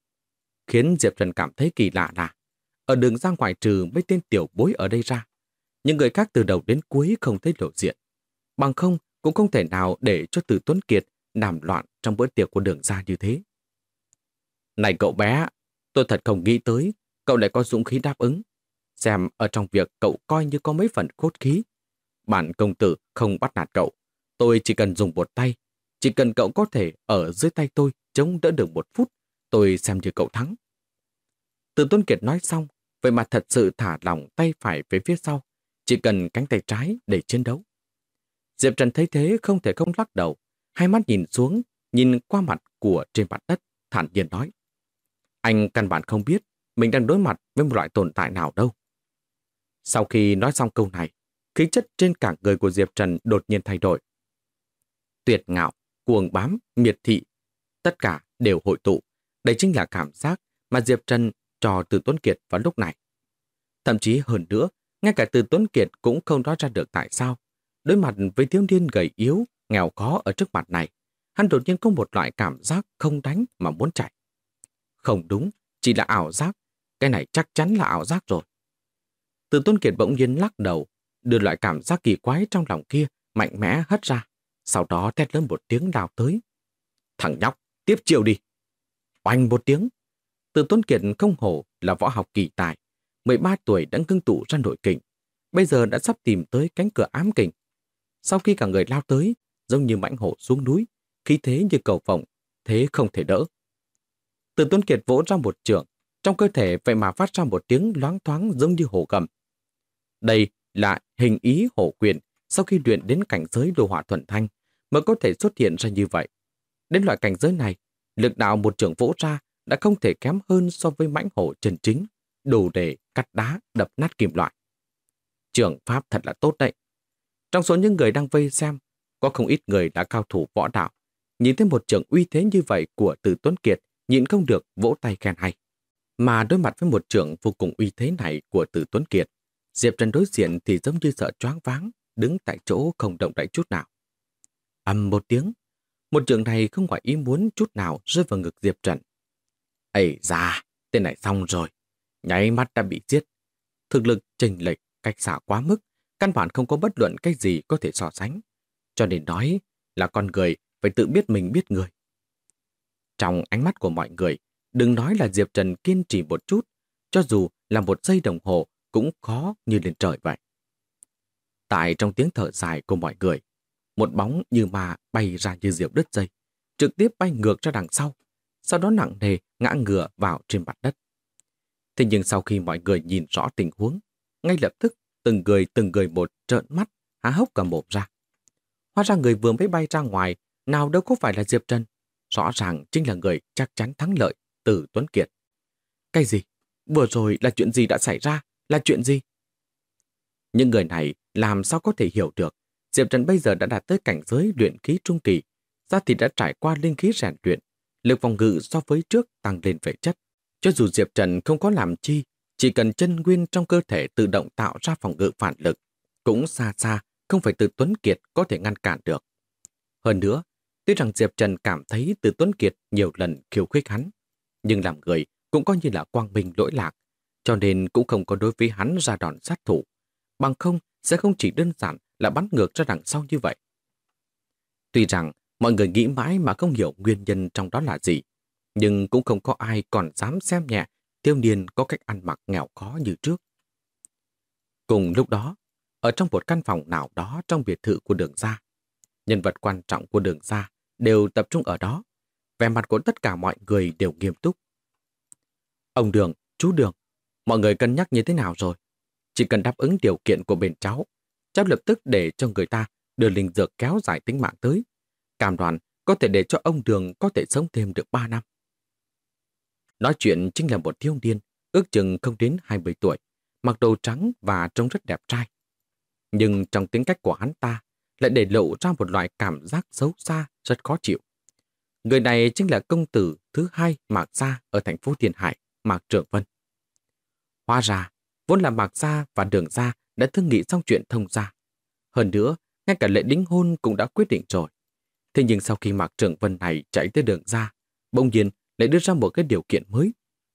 Khiến Diệp Trần cảm thấy kỳ lạ là ở đường ra ngoài trừ mấy tên tiểu bối ở đây ra, những người khác từ đầu đến cuối không thấy lộ diện. Bằng không cũng không thể nào để cho Từ Tuấn Kiệt làm loạn trong bữa tiệc của đường ra như thế. Này cậu bé, tôi thật không nghĩ tới cậu lại có dũng khí đáp ứng. Xem ở trong việc cậu coi như có mấy phần cốt khí. Bản công tử không bắt nạt cậu. Tôi chỉ cần dùng một tay. Chỉ cần cậu có thể ở dưới tay tôi chống đỡ được 1 phút, tôi xem như cậu thắng. Từ Tuấn Kiệt nói xong, vậy mà thật sự thả lỏng tay phải về phía sau, chỉ cần cánh tay trái để chiến đấu. Diệp Trần thấy thế không thể không lắc đầu, hai mắt nhìn xuống, nhìn qua mặt của trên mặt đất, thản nhiên nói. Anh căn bản không biết mình đang đối mặt với một loại tồn tại nào đâu. Sau khi nói xong câu này, khí chất trên cả người của Diệp Trần đột nhiên thay đổi. Tuyệt ngạo, cuồng bám, miệt thị, tất cả đều hội tụ. Đây chính là cảm giác mà Diệp Trần cho Từ Tuấn Kiệt vào lúc này. Thậm chí hơn nữa, ngay cả Từ Tuấn Kiệt cũng không nói ra được tại sao. Đối mặt với thiếu niên gầy yếu, nghèo khó ở trước mặt này, hắn đột nhiên có một loại cảm giác không đánh mà muốn chạy. Không đúng, chỉ là ảo giác. Cái này chắc chắn là ảo giác rồi. Từ Tuấn Kiệt bỗng nhiên lắc đầu, đưa loại cảm giác kỳ quái trong lòng kia mạnh mẽ hất ra. Sau đó thét lớn một tiếng đào tới. Thằng nhóc, tiếp chiêu đi. Oanh một tiếng. Từ Tuấn Kiệt không hổ là võ học kỳ tài. 13 tuổi đã ngưng tụ ra nội kình. Bây giờ đã sắp tìm tới cánh cửa ám kình. Sau khi cả người lao tới, giống như mãnh hổ xuống núi, khí thế như cầu vồng, thế không thể đỡ. Từ Tuấn Kiệt vỗ ra một chưởng, trong cơ thể vậy mà phát ra một tiếng loáng thoáng giống như hổ gầm. Đây là hình ý hổ quyền sau khi luyện đến cảnh giới đồ hỏa thuần thanh mới có thể xuất hiện ra như vậy. Đến loại cảnh giới này, lực đạo một chưởng vỗ ra đã không thể kém hơn so với mãnh hổ chân chính, đủ để cắt đá đập nát kim loại. Chưởng pháp thật là tốt đấy. Trong số những người đang vây xem, có không ít người đã cao thủ võ đạo. Nhìn thấy một chưởng uy thế như vậy của Từ Tuấn Kiệt, nhịn không được vỗ tay khen hay. Mà đối mặt với một chưởng vô cùng uy thế này của Từ Tuấn Kiệt, Diệp Trần đối diện thì giống như sợ choáng váng, đứng tại chỗ không động đậy chút nào. Ầm một tiếng, một chưởng này không ngoài ý muốn chút nào rơi vào ngực Diệp Trần. Ây da, tên này xong rồi, nháy mắt đã bị giết. Thực lực chênh lệch, cách xa quá mức, căn bản không có bất luận cái gì có thể so sánh. Cho nên nói là con người phải tự biết mình biết người. Trong ánh mắt của mọi người, đừng nói là Diệp Trần kiên trì một chút, cho dù là 1 giây đồng hồ cũng khó như lên trời vậy. Tại trong tiếng thở dài của mọi người, một bóng như ma bay ra như diều đứt dây, trực tiếp bay ngược ra đằng sau đó nặng nề ngã ngửa vào trên mặt đất. Thế nhưng sau khi mọi người nhìn rõ tình huống, ngay lập tức từng người một trợn mắt, há hốc cả mồm ra. Hóa ra người vừa mới bay ra ngoài, nào đâu có phải là Diệp Trần. Rõ ràng chính là người chắc chắn thắng lợi, Từ Tuấn Kiệt. Cái gì? Vừa rồi là chuyện gì đã xảy ra? Là chuyện gì? Những người này làm sao có thể hiểu được Diệp Trần bây giờ đã đạt tới cảnh giới luyện khí trung kỳ, da thịt đã trải qua linh khí rèn luyện, lực phòng ngự so với trước tăng lên về chất. Cho dù Diệp Trần không có làm chi, chỉ cần chân nguyên trong cơ thể tự động tạo ra phòng ngự phản lực, cũng xa xa không phải Từ Tuấn Kiệt có thể ngăn cản được. Hơn nữa, tuy rằng Diệp Trần cảm thấy Từ Tuấn Kiệt nhiều lần khiêu khích hắn, nhưng làm người cũng coi như là quang minh lỗi lạc, cho nên cũng không có đối với hắn ra đòn sát thủ. Bằng không sẽ không chỉ đơn giản là bắn ngược ra đằng sau như vậy. Tuy rằng mọi người nghĩ mãi mà không hiểu nguyên nhân trong đó là gì, nhưng cũng không có ai còn dám xem nhẹ thiếu niên có cách ăn mặc nghèo khó như trước. Cùng lúc đó, ở trong một căn phòng nào đó trong biệt thự của Đường gia, nhân vật quan trọng của Đường gia đều tập trung ở đó. Vẻ mặt của tất cả mọi người đều nghiêm túc. Ông Đường, chú Đường, mọi người cân nhắc như thế nào rồi? Chỉ cần đáp ứng điều kiện của bên cháu, cháu lập tức để cho người ta đưa linh dược kéo dài tính mạng tới. Cam đoan có thể để cho ông Đường có thể sống thêm được 3 năm. Nói chuyện chính là một thiếu niên, ước chừng không đến 20 tuổi, mặc đồ trắng và trông rất đẹp trai. Nhưng trong tính cách của hắn ta lại để lộ ra một loại cảm giác xấu xa, rất khó chịu. Người này chính là công tử thứ hai Mạc Gia ở thành phố Thiên Hải, Mạc Trường Vân. Hóa ra, vốn là Mạc Gia và Đường Gia đã thương nghị xong chuyện thông gia. Hơn nữa, ngay cả lễ đính hôn cũng đã quyết định rồi. Thế nhưng sau khi Mạc Trường Vân này chạy tới Đường Gia, bỗng nhiên lại đưa ra một cái điều kiện mới.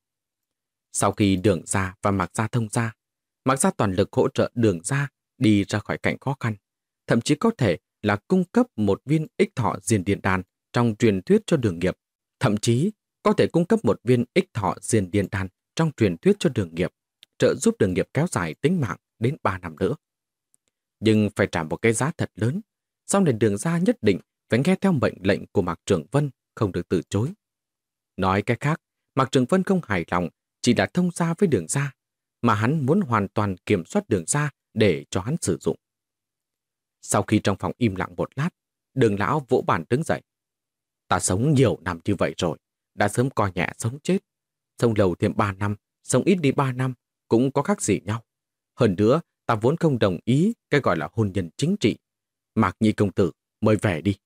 Sau khi Đường Gia và Mạc Gia thông gia, Mạc Gia toàn lực hỗ trợ Đường Gia đi ra khỏi cảnh khó khăn, thậm chí có thể là cung cấp một viên ích thọ diên điền đan trong truyền thuyết cho Đường Nghiệp, thậm chí có thể cung cấp một viên ích thọ diên điền đan trong truyền thuyết cho Đường Nghiệp, trợ giúp Đường Nghiệp kéo dài tính mạng đến 3 năm nữa. Nhưng phải trả một cái giá thật lớn, sau này Đường Gia nhất định phải nghe theo mệnh lệnh của Mạc Trường Vân, không được từ chối. Nói cách khác, Mạc Trường Vân không hài lòng chỉ là thông gia với Đường Gia, mà hắn muốn hoàn toàn kiểm soát Đường Gia để cho hắn sử dụng. Sau khi trong phòng im lặng một lát, Đường lão vỗ bàn đứng dậy. Ta sống nhiều năm như vậy rồi, đã sớm coi nhẹ sống chết. Sống lâu thêm 3 năm, sống ít đi 3 năm, cũng có khác gì nhau. Hơn nữa, ta vốn không đồng ý cái gọi là hôn nhân chính trị. Mạc Nhị công tử, mời về đi.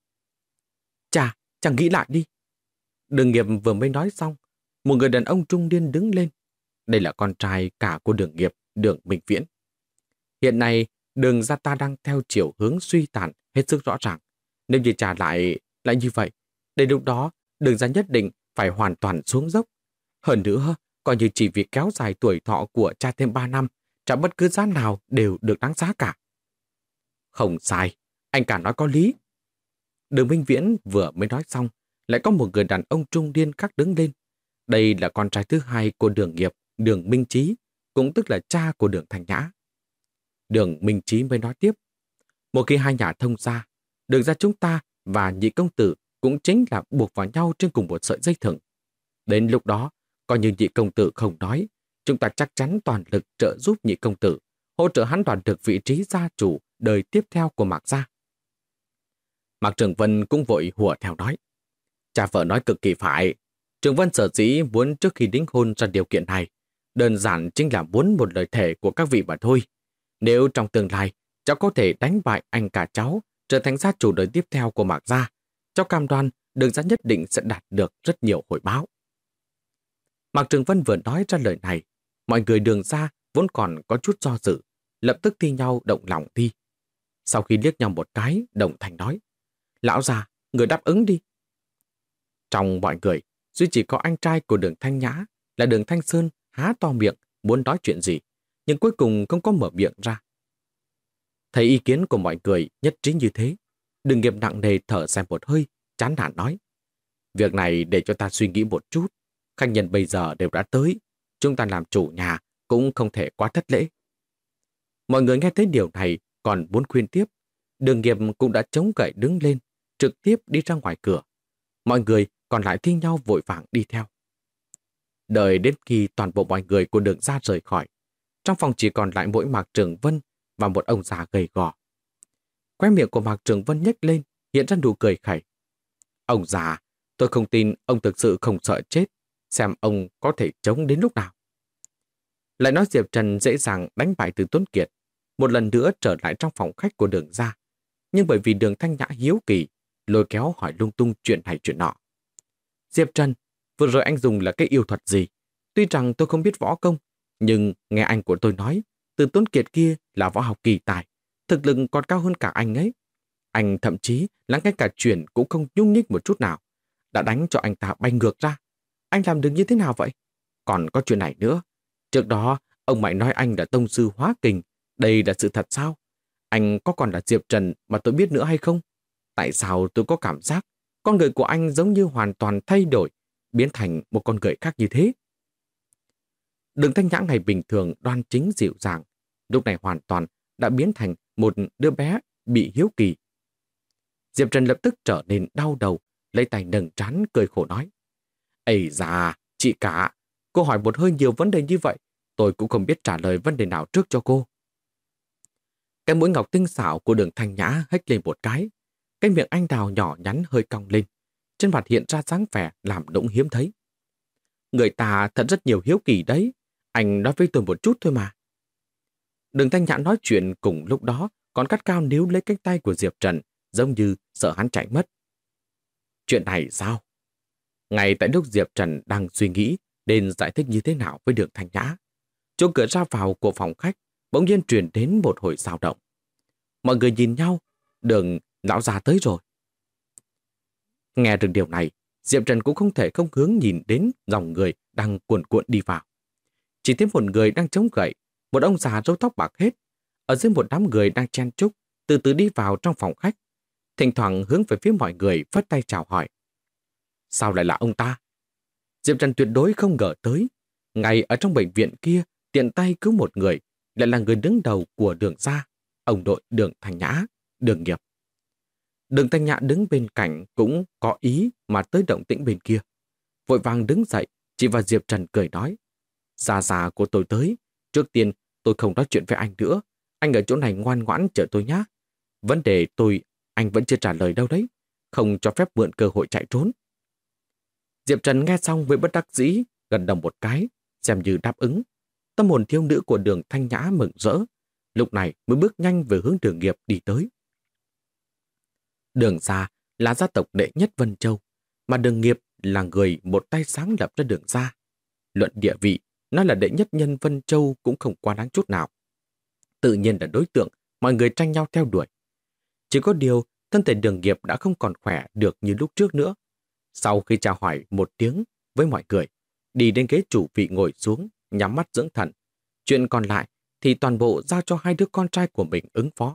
Chà, chẳng nghĩ lại đi. Đường Nghiệp vừa mới nói xong, một người đàn ông trung niên đứng lên. Đây là con trai cả của Đường Nghiệp, Đường Minh Viễn. Hiện nay, Đường gia ta đang theo chiều hướng suy tàn hết sức rõ ràng. Nếu như trả lại như vậy, đến lúc đó, Đường gia nhất định phải hoàn toàn xuống dốc. Hơn nữa, coi như chỉ vì kéo dài tuổi thọ của cha thêm 3 năm, trả bất cứ giá nào đều được đáng giá cả. Không sai, anh cả nói có lý. Đường Minh Viễn vừa mới nói xong, lại có một người đàn ông trung niên khác đứng lên. Đây là con trai thứ hai của Đường Nghiệp, Đường Minh Chí, cũng tức là cha của Đường Thanh Nhã. Đường Minh Chí mới nói tiếp. Một khi hai nhà thông gia, Đường gia chúng ta và Nhị công tử cũng chính là buộc vào nhau trên cùng một sợi dây thừng. Đến lúc đó, coi như Nhị công tử không nói, chúng ta chắc chắn toàn lực trợ giúp Nhị công tử, hỗ trợ hắn đoạt được vị trí gia chủ đời tiếp theo của Mạc gia. Mạc Trường Vân cũng vội hùa theo nói. Cha vợ nói cực kỳ phải. Trường Vân sở dĩ muốn trước khi đính hôn ra điều kiện này, đơn giản chính là muốn một lời thề của các vị mà thôi. Nếu trong tương lai, cháu có thể đánh bại anh cả cháu, trở thành gia chủ đời tiếp theo của Mạc gia, cháu cam đoan Đường gia nhất định sẽ đạt được rất nhiều hồi báo. Mạc Trường Vân vừa nói ra lời này, mọi người Đường gia vốn còn có chút do dự, lập tức thi nhau động lòng thi. Sau khi liếc nhau một cái, đồng thanh nói. Lão già, người đáp ứng đi. Trong mọi người, duy chỉ có anh trai của Đường Thanh Nhã là Đường Thanh Sơn há to miệng muốn nói chuyện gì, nhưng cuối cùng không có mở miệng ra. Thấy ý kiến của mọi người nhất trí như thế, Đường Nghiệp nặng nề thở dài một hơi, chán nản nói. Việc này để cho ta suy nghĩ một chút. Khách nhân bây giờ đều đã tới, chúng ta làm chủ nhà cũng không thể quá thất lễ. Mọi người nghe thấy điều này còn muốn khuyên tiếp. Đường Nghiệp cũng đã chống gậy đứng lên, trực tiếp đi ra ngoài cửa. Mọi người còn lại thi nhau vội vàng đi theo. Đợi đến khi toàn bộ mọi người của Đường gia rời khỏi, trong phòng chỉ còn lại mỗi Mạc Trường Vân và một ông già gầy gò. Khóe miệng của Mạc Trường Vân nhếch lên, hiện ra nụ cười khẩy. Ông già, tôi không tin ông thực sự không sợ chết, xem ông có thể chống đến lúc nào. Lại nói Diệp Trần dễ dàng đánh bại Từ Tuấn Kiệt, một lần nữa trở lại trong phòng khách của Đường gia. Nhưng bởi vì Đường Thanh Nhã hiếu kỳ, lôi kéo hỏi lung tung chuyện này chuyện nọ. Diệp Trần, vừa rồi anh dùng là cái yêu thuật gì? Tuy rằng tôi không biết võ công, nhưng nghe anh của tôi nói, Từ Tuấn Kiệt kia là võ học kỳ tài, thực lực còn cao hơn cả anh ấy. Anh thậm chí là ngay cả chuyện cũng không nhúc nhích một chút nào, đã đánh cho anh ta bay ngược ra. Anh làm được như thế nào vậy? Còn có chuyện này nữa. Trước đó, ông mày nói anh là tông sư hóa kình. Đây là sự thật sao? Anh có còn là Diệp Trần mà tôi biết nữa hay không? Tại sao tôi có cảm giác con người của anh giống như hoàn toàn thay đổi, biến thành một con người khác như thế? Đường Thanh Nhã ngày bình thường đoan chính dịu dàng, lúc này hoàn toàn đã biến thành một đứa bé bị hiếu kỳ. Diệp Trần lập tức trở nên đau đầu, lấy tay nâng trán cười khổ nói. Ây da, chị cả, cô hỏi một hơi nhiều vấn đề như vậy, tôi cũng không biết trả lời vấn đề nào trước cho cô. Cái mũi ngọc tinh xảo của Đường Thanh Nhã hếch lên một cái miệng anh đào nhỏ nhắn hơi cong lên, trên mặt hiện ra dáng vẻ làm nũng hiếm thấy. Người ta thật rất nhiều hiếu kỳ đấy, anh nói với tôi một chút thôi mà. Đường Thanh Nhã nói chuyện cùng lúc đó còn cắt cao níu lấy cánh tay của Diệp Trần, giống như sợ hắn chạy mất. Chuyện này sao? Ngay tại lúc Diệp Trần đang suy nghĩ nên giải thích như thế nào với Đường Thanh Nhã, chỗ cửa ra vào của phòng khách bỗng nhiên truyền đến một hồi dao động. Mọi người nhìn nhau, Đường lão già tới rồi. Nghe được điều này, Diệp Trần cũng không thể không hướng nhìn đến dòng người đang cuồn cuộn đi vào. Chỉ thấy một người đang chống gậy, một ông già râu tóc bạc hết, ở dưới một đám người đang chen chúc, từ từ đi vào trong phòng khách, thỉnh thoảng hướng về phía mọi người phất tay chào hỏi. Sao lại là ông ta? Diệp Trần tuyệt đối không ngờ tới, ngay ở trong bệnh viện kia, tiện tay cứu một người, lại là người đứng đầu của Đường gia, ông đội Đường Thanh Nhã, Đường Nghiệp. Đường Thanh Nhã đứng bên cạnh cũng có ý mà tới động tĩnh bên kia. Vội vàng đứng dậy, chỉ vào Diệp Trần cười nói. Già của tôi tới, trước tiên tôi không nói chuyện với anh nữa, anh ở chỗ này ngoan ngoãn chờ tôi nhé. Vấn đề anh vẫn chưa trả lời đâu đấy, không cho phép mượn cơ hội chạy trốn. Diệp Trần nghe xong với bất đắc dĩ, gật đầu một cái, xem như đáp ứng. Tâm hồn thiếu nữ của Đường Thanh Nhã mừng rỡ, lúc này mới bước nhanh về hướng Đường Nghiệp đi tới. Đường gia là gia tộc đệ nhất Vân Châu, mà Đường Nghiệp là người một tay sáng lập ra Đường gia. Luận địa vị, nói là đệ nhất nhân Vân Châu cũng không quá đáng chút nào. Tự nhiên là đối tượng mọi người tranh nhau theo đuổi. Chỉ có điều, thân thể Đường Nghiệp đã không còn khỏe được như lúc trước nữa. Sau khi chào hỏi một tiếng với mọi người, đi đến ghế chủ vị ngồi xuống, nhắm mắt dưỡng thần. Chuyện còn lại thì toàn bộ giao cho hai đứa con trai của mình ứng phó.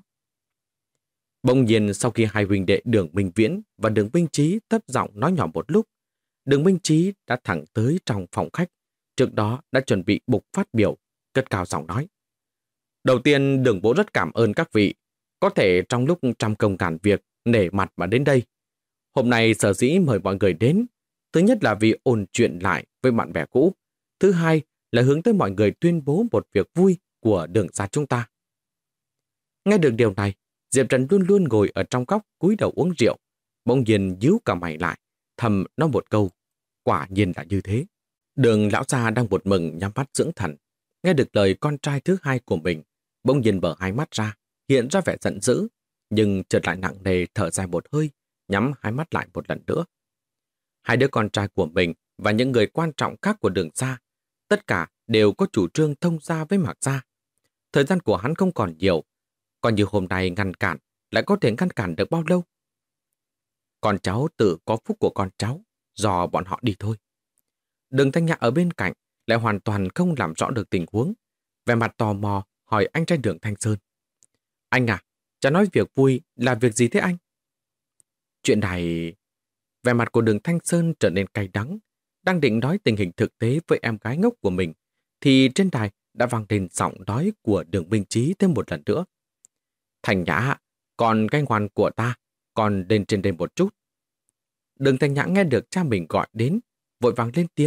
Bỗng nhiên sau khi hai huynh đệ Đường Minh Viễn và Đường Minh Trí thấp giọng nói nhỏ một lúc, Đường Minh Trí đã thẳng tới trong phòng khách, trước đó đã chuẩn bị bục phát biểu, cất cao giọng nói. Đầu tiên, Đường Bố rất cảm ơn các vị, có thể trong lúc trăm công ngàn việc, nể mặt mà đến đây. Hôm nay sở dĩ mời mọi người đến, thứ nhất là vì ôn chuyện lại với bạn bè cũ, thứ hai là hướng tới mọi người tuyên bố một việc vui của Đường gia chúng ta. Nghe được điều này, Diệp Trần luôn luôn ngồi ở trong góc cúi đầu uống rượu, bỗng nhiên nhíu cả mày lại, thầm nói một câu, quả nhiên là như thế. Đường lão gia đang một mừng nhắm mắt dưỡng thần, nghe được lời con trai thứ hai của mình, bỗng nhiên mở hai mắt ra, hiện ra vẻ giận dữ, nhưng chợt lại nặng nề thở dài một hơi, nhắm hai mắt lại một lần nữa. Hai đứa con trai của mình và những người quan trọng khác của Đường gia, tất cả đều có chủ trương thông gia với Mạc gia. Thời gian của hắn không còn nhiều, còn như hôm nay ngăn cản, lại có thể ngăn cản được bao lâu? Con cháu tự có phúc của con cháu, do bọn họ đi thôi. Đường Thanh Nhã ở bên cạnh lại hoàn toàn không làm rõ được tình huống, vẻ mặt tò mò hỏi anh trai Đường Thanh Sơn. Anh à, cha nói việc vui là việc gì thế anh? Chuyện này... Vẻ mặt của Đường Thanh Sơn trở nên cay đắng, đang định nói tình hình thực tế với em gái ngốc của mình, thì trên đài đã vang lên giọng nói của Đường Minh Trí thêm một lần nữa. Thanh Nhã, còn cái ngoan của ta, còn lên trên đây một chút. Đường Thanh Nhã nghe được cha mình gọi đến, vội vàng lên tiếng,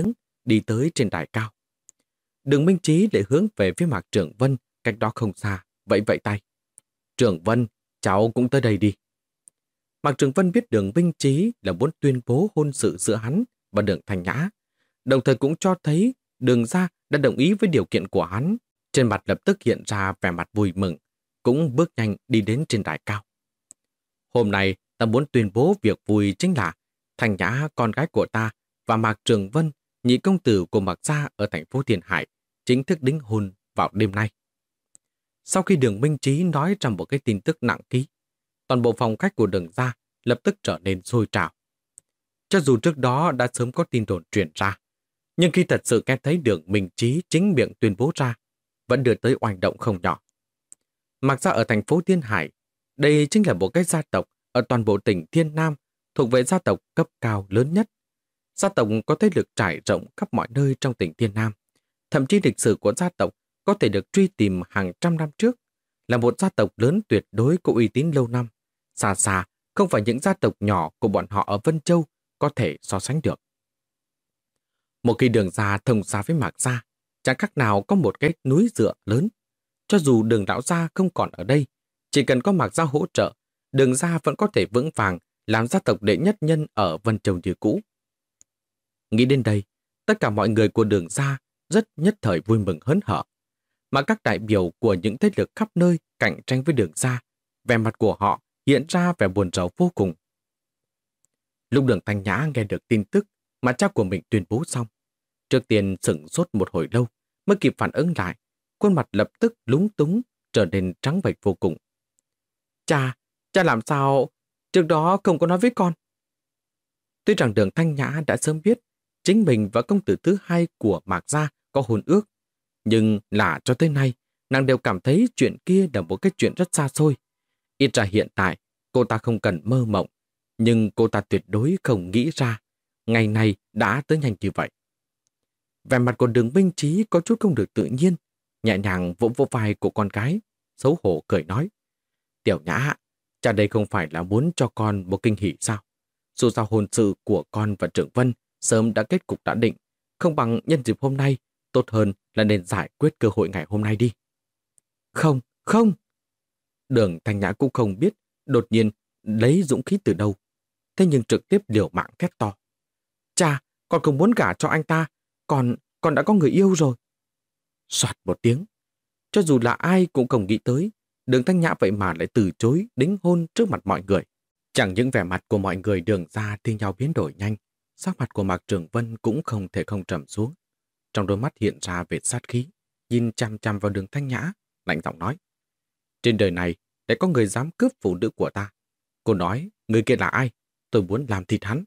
đi tới trên đài cao. Đường Minh Chí lại hướng về phía Mạc Trường Vân, cách đó không xa, vẫy vẫy tay. Trường Vân, cháu cũng tới đây đi. Mạc Trường Vân biết Đường Minh Chí là muốn tuyên bố hôn sự giữa hắn và Đường Thanh Nhã, đồng thời cũng cho thấy Đường gia đã đồng ý với điều kiện của hắn. Trên mặt lập tức hiện ra vẻ mặt vui mừng, cũng bước nhanh đi đến trên đài cao. Hôm nay ta muốn tuyên bố việc vui chính là Thanh Nhã, con gái của ta, và Mạc Trường Vân, nhị công tử của Mạc gia ở thành phố Thiên Hải, chính thức đính hôn vào đêm nay. Sau khi Đường Minh Chí nói ra một cái tin tức nặng ký, toàn bộ phòng khách của Đường gia lập tức trở nên sôi trào. Cho dù trước đó đã sớm có tin đồn truyền ra, nhưng khi thật sự nghe thấy Đường Minh Chí chính miệng tuyên bố ra, vẫn đưa tới oanh động không nhỏ. Mạc gia ở thành phố Thiên Hải, đây chính là một cái gia tộc ở toàn bộ tỉnh Thiên Nam, thuộc về gia tộc cấp cao lớn nhất. Gia tộc có thế lực trải rộng khắp mọi nơi trong tỉnh Thiên Nam. Thậm chí lịch sử của gia tộc có thể được truy tìm hàng trăm năm trước, là một gia tộc lớn tuyệt đối có uy tín lâu năm. Xa xa, không phải những gia tộc nhỏ của bọn họ ở Vân Châu có thể so sánh được. Một khi Đường gia thông gia với Mạc gia, chẳng khác nào có một cái núi dựa lớn. Cho dù Đường lão gia không còn ở đây, chỉ cần có Mạc gia hỗ trợ, Đường gia vẫn có thể vững vàng làm gia tộc đệ nhất nhân ở Vân Châu như cũ. Nghĩ đến đây, tất cả mọi người của Đường gia rất nhất thời vui mừng hớn hở, mà các đại biểu của những thế lực khắp nơi cạnh tranh với Đường gia, vẻ mặt của họ hiện ra vẻ buồn rầu vô cùng. Lúc Đường Thanh Nhã nghe được tin tức mà cha của mình tuyên bố xong, trước tiên sửng sốt một hồi lâu mới kịp phản ứng lại, khuôn mặt lập tức lúng túng, trở nên trắng bệch vô cùng. Cha làm sao trước đó không có nói với con? Tuy rằng Đường Thanh Nhã đã sớm biết chính mình và công tử thứ hai của Mạc gia có hôn ước, nhưng là cho tới nay, nàng đều cảm thấy chuyện kia là một cái chuyện rất xa xôi. Ít ra hiện tại, cô ta không cần mơ mộng, nhưng cô ta tuyệt đối không nghĩ ra ngày này đã tới nhanh như vậy. Vẻ mặt của Đường Minh Chí có chút không được tự nhiên, nhẹ nhàng vỗ vỗ vai của con gái, xấu hổ cười nói. Tiểu Nhã, cha đây không phải là muốn cho con một kinh hỉ sao? Dù sao hôn sự của con và Trường Vân sớm đã kết cục đã định, không bằng nhân dịp hôm nay, tốt hơn là nên giải quyết cơ hội ngày hôm nay đi. Không, không! Đường Thanh Nhã cũng không biết đột nhiên lấy dũng khí từ đâu, thế nhưng trực tiếp liều mạng thét to. Cha, con không muốn gả cho anh ta, con đã có người yêu rồi. Soạt một tiếng, cho dù là ai cũng không nghĩ tới, Đường Thanh Nhã vậy mà lại từ chối đính hôn trước mặt mọi người. Chẳng những vẻ mặt của mọi người Đường gia thi nhau biến đổi nhanh, sắc mặt của Mạc Trường Vân cũng không thể không trầm xuống. Trong đôi mắt hiện ra vẻ sát khí, nhìn chằm chằm vào Đường Thanh Nhã, lạnh giọng nói. Trên đời này, để có người dám cướp phụ nữ của ta. Cô nói, người kia là ai? Tôi muốn làm thịt hắn.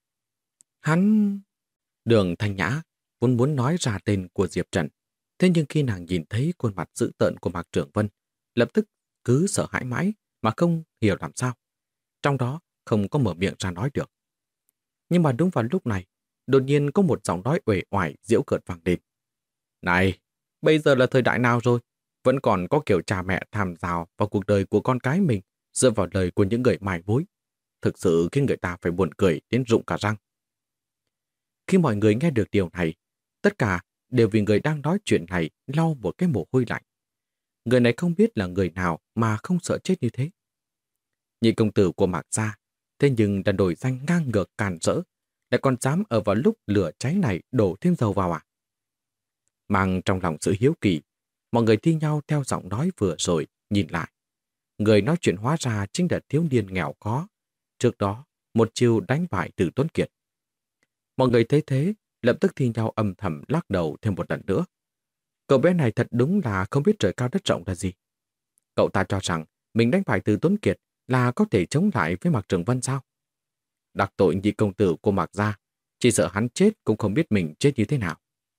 Hắn... Đường Thanh Nhã vốn muốn nói ra tên của Diệp Trần. Thế nhưng khi nàng nhìn thấy khuôn mặt dữ tợn của Mạc Trường Vân, lập tức cứ sợ hãi mãi mà không hiểu làm sao. Trong đó không có mở miệng ra nói được. Nhưng mà đúng vào lúc này, đột nhiên có một giọng nói uể oải giễu cợt vang lên. Này, bây giờ là thời đại nào rồi? Vẫn còn có kiểu cha mẹ tham gia vào cuộc đời của con cái mình dựa vào lời của những người mài mối. Thực sự khiến người ta phải buồn cười đến rụng cả răng. Khi mọi người nghe được điều này, tất cả đều vì người đang nói chuyện này lau một cái mồ hôi lạnh. Người này không biết là người nào mà không sợ chết như thế. Nhị công tử của Mạc gia, thế nhưng đã đổi danh ngang ngược càn rỡ, lại còn dám ở vào lúc lửa cháy này đổ thêm dầu vào à? Mang trong lòng sự hiếu kỳ, mọi người thi nhau theo giọng nói vừa rồi nhìn lại. Người nói chuyện hóa ra chính là thiếu niên nghèo khó. Trước đó, một chiêu đánh bại Từ Tuấn Kiệt. Mọi người thấy thế, lập tức thi nhau âm thầm lắc đầu thêm một lần nữa. Cậu bé này thật đúng là không biết trời cao đất rộng là gì. Cậu ta cho rằng mình đánh bại Từ Tuấn Kiệt là có thể chống lại với Mạc Trường Vân sao? Đặc tội nhị công tử của Mạc gia, chỉ sợ hắn chết cũng không biết mình chết như thế nào.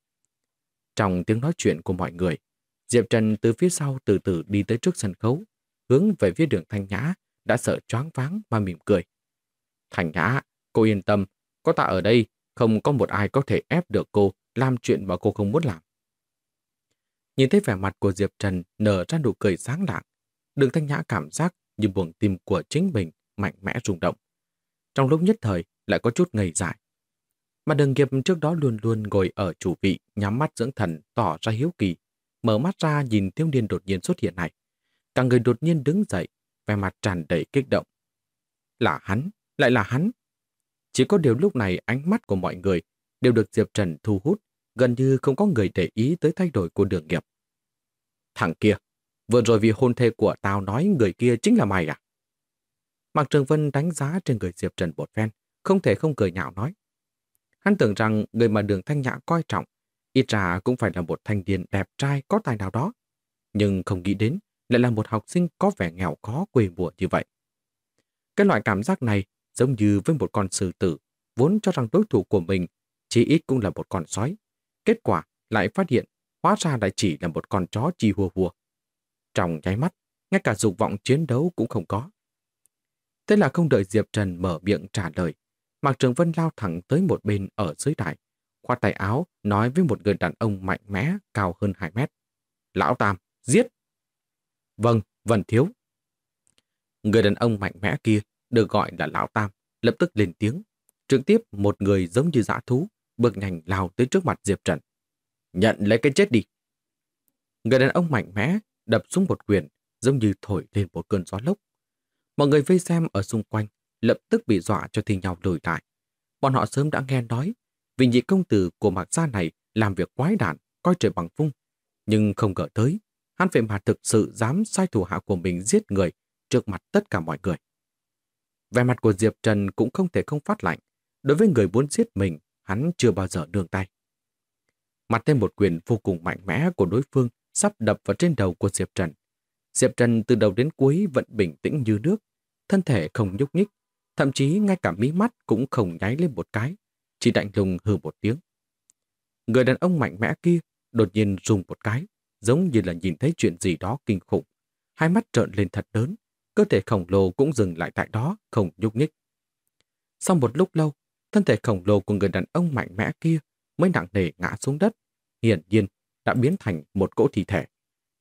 Trong tiếng nói chuyện của mọi người, Diệp Trần từ phía sau từ từ đi tới trước sân khấu, hướng về phía Đường Thanh Nhã, đã sợ choáng váng mà mỉm cười. Thanh Nhã, cô yên tâm, có ta ở đây, không có một ai có thể ép được cô làm chuyện mà cô không muốn làm. Nhìn thấy vẻ mặt của Diệp Trần nở ra nụ cười sáng lạng, Đường Thanh Nhã cảm giác như buồng tim của chính mình mạnh mẽ rung động. Trong lúc nhất thời lại có chút ngây dại. Mà Đường Nghiệp trước đó luôn luôn ngồi ở chủ vị, nhắm mắt dưỡng thần, tỏ ra hiếu kỳ, mở mắt ra nhìn thiếu niên đột nhiên xuất hiện này. Cả người đột nhiên đứng dậy, vẻ mặt tràn đầy kích động. Là hắn, lại là hắn. Chỉ có điều lúc này ánh mắt của mọi người đều được Diệp Trần thu hút, gần như không có người để ý tới thay đổi của Đường Nghiệp. Thằng kia, vừa rồi vì hôn thê của tao nói người kia chính là mày à? Mạc Trường Vân đánh giá trên người Diệp Trần một phen, không thể không cười nhạo nói. Hắn tưởng rằng người mà Đường Thanh Nhã coi trọng, ít ra cũng phải là một thanh niên đẹp trai có tài nào đó. Nhưng không nghĩ đến lại là một học sinh có vẻ nghèo khó quê mùa như vậy. Cái loại cảm giác này giống như với một con sư tử, vốn cho rằng đối thủ của mình chỉ ít cũng là một con sói. Kết quả lại phát hiện hóa ra lại chỉ là một con chó chi hùa hùa. Trong nháy mắt, ngay cả dục vọng chiến đấu cũng không có. Thế là không đợi Diệp Trần mở miệng trả lời, Mạc Trường Vân lao thẳng tới một bên ở dưới đài, khoát tay áo nói với một người đàn ông mạnh mẽ cao hơn 2 mét. Lão Tam, giết! Vâng, Vân Thiếu. Người đàn ông mạnh mẽ kia được gọi là Lão Tam, lập tức lên tiếng. Trực tiếp một người giống như dã thú, bước nhanh lao tới trước mặt Diệp Trần. Nhận lấy cái chết đi! Người đàn ông mạnh mẽ đập xuống một quyền, giống như thổi lên một cơn gió lốc. Mọi người vây xem ở xung quanh lập tức bị dọa cho thi nhau lùi lại. Bọn họ sớm đã nghe nói vị nhị công tử của Mạc gia này làm việc quái đản, coi trời bằng vung, nhưng không ngờ tới hắn vậy mà thực sự dám sai thủ hạ của mình giết người trước mặt tất cả mọi người. Vẻ mặt của Diệp Trần cũng không thể không phát lạnh. Đối với người muốn giết mình, hắn chưa bao giờ nương tay. Mặt thêm một quyền vô cùng mạnh mẽ của đối phương sắp đập vào trên đầu của Diệp Trần. Diệp Trần từ đầu đến cuối vẫn bình tĩnh như nước, thân thể không nhúc nhích, thậm chí ngay cả mí mắt cũng không nháy lên một cái, chỉ lạnh lùng hừ một tiếng. Người đàn ông mạnh mẽ kia đột nhiên rung một cái, giống như là nhìn thấy chuyện gì đó kinh khủng. Hai mắt trợn lên thật lớn, cơ thể khổng lồ cũng dừng lại tại đó, không nhúc nhích. Sau một lúc lâu, thân thể khổng lồ của người đàn ông mạnh mẽ kia mới nặng nề ngã xuống đất, hiển nhiên đã biến thành một cỗ thi thể.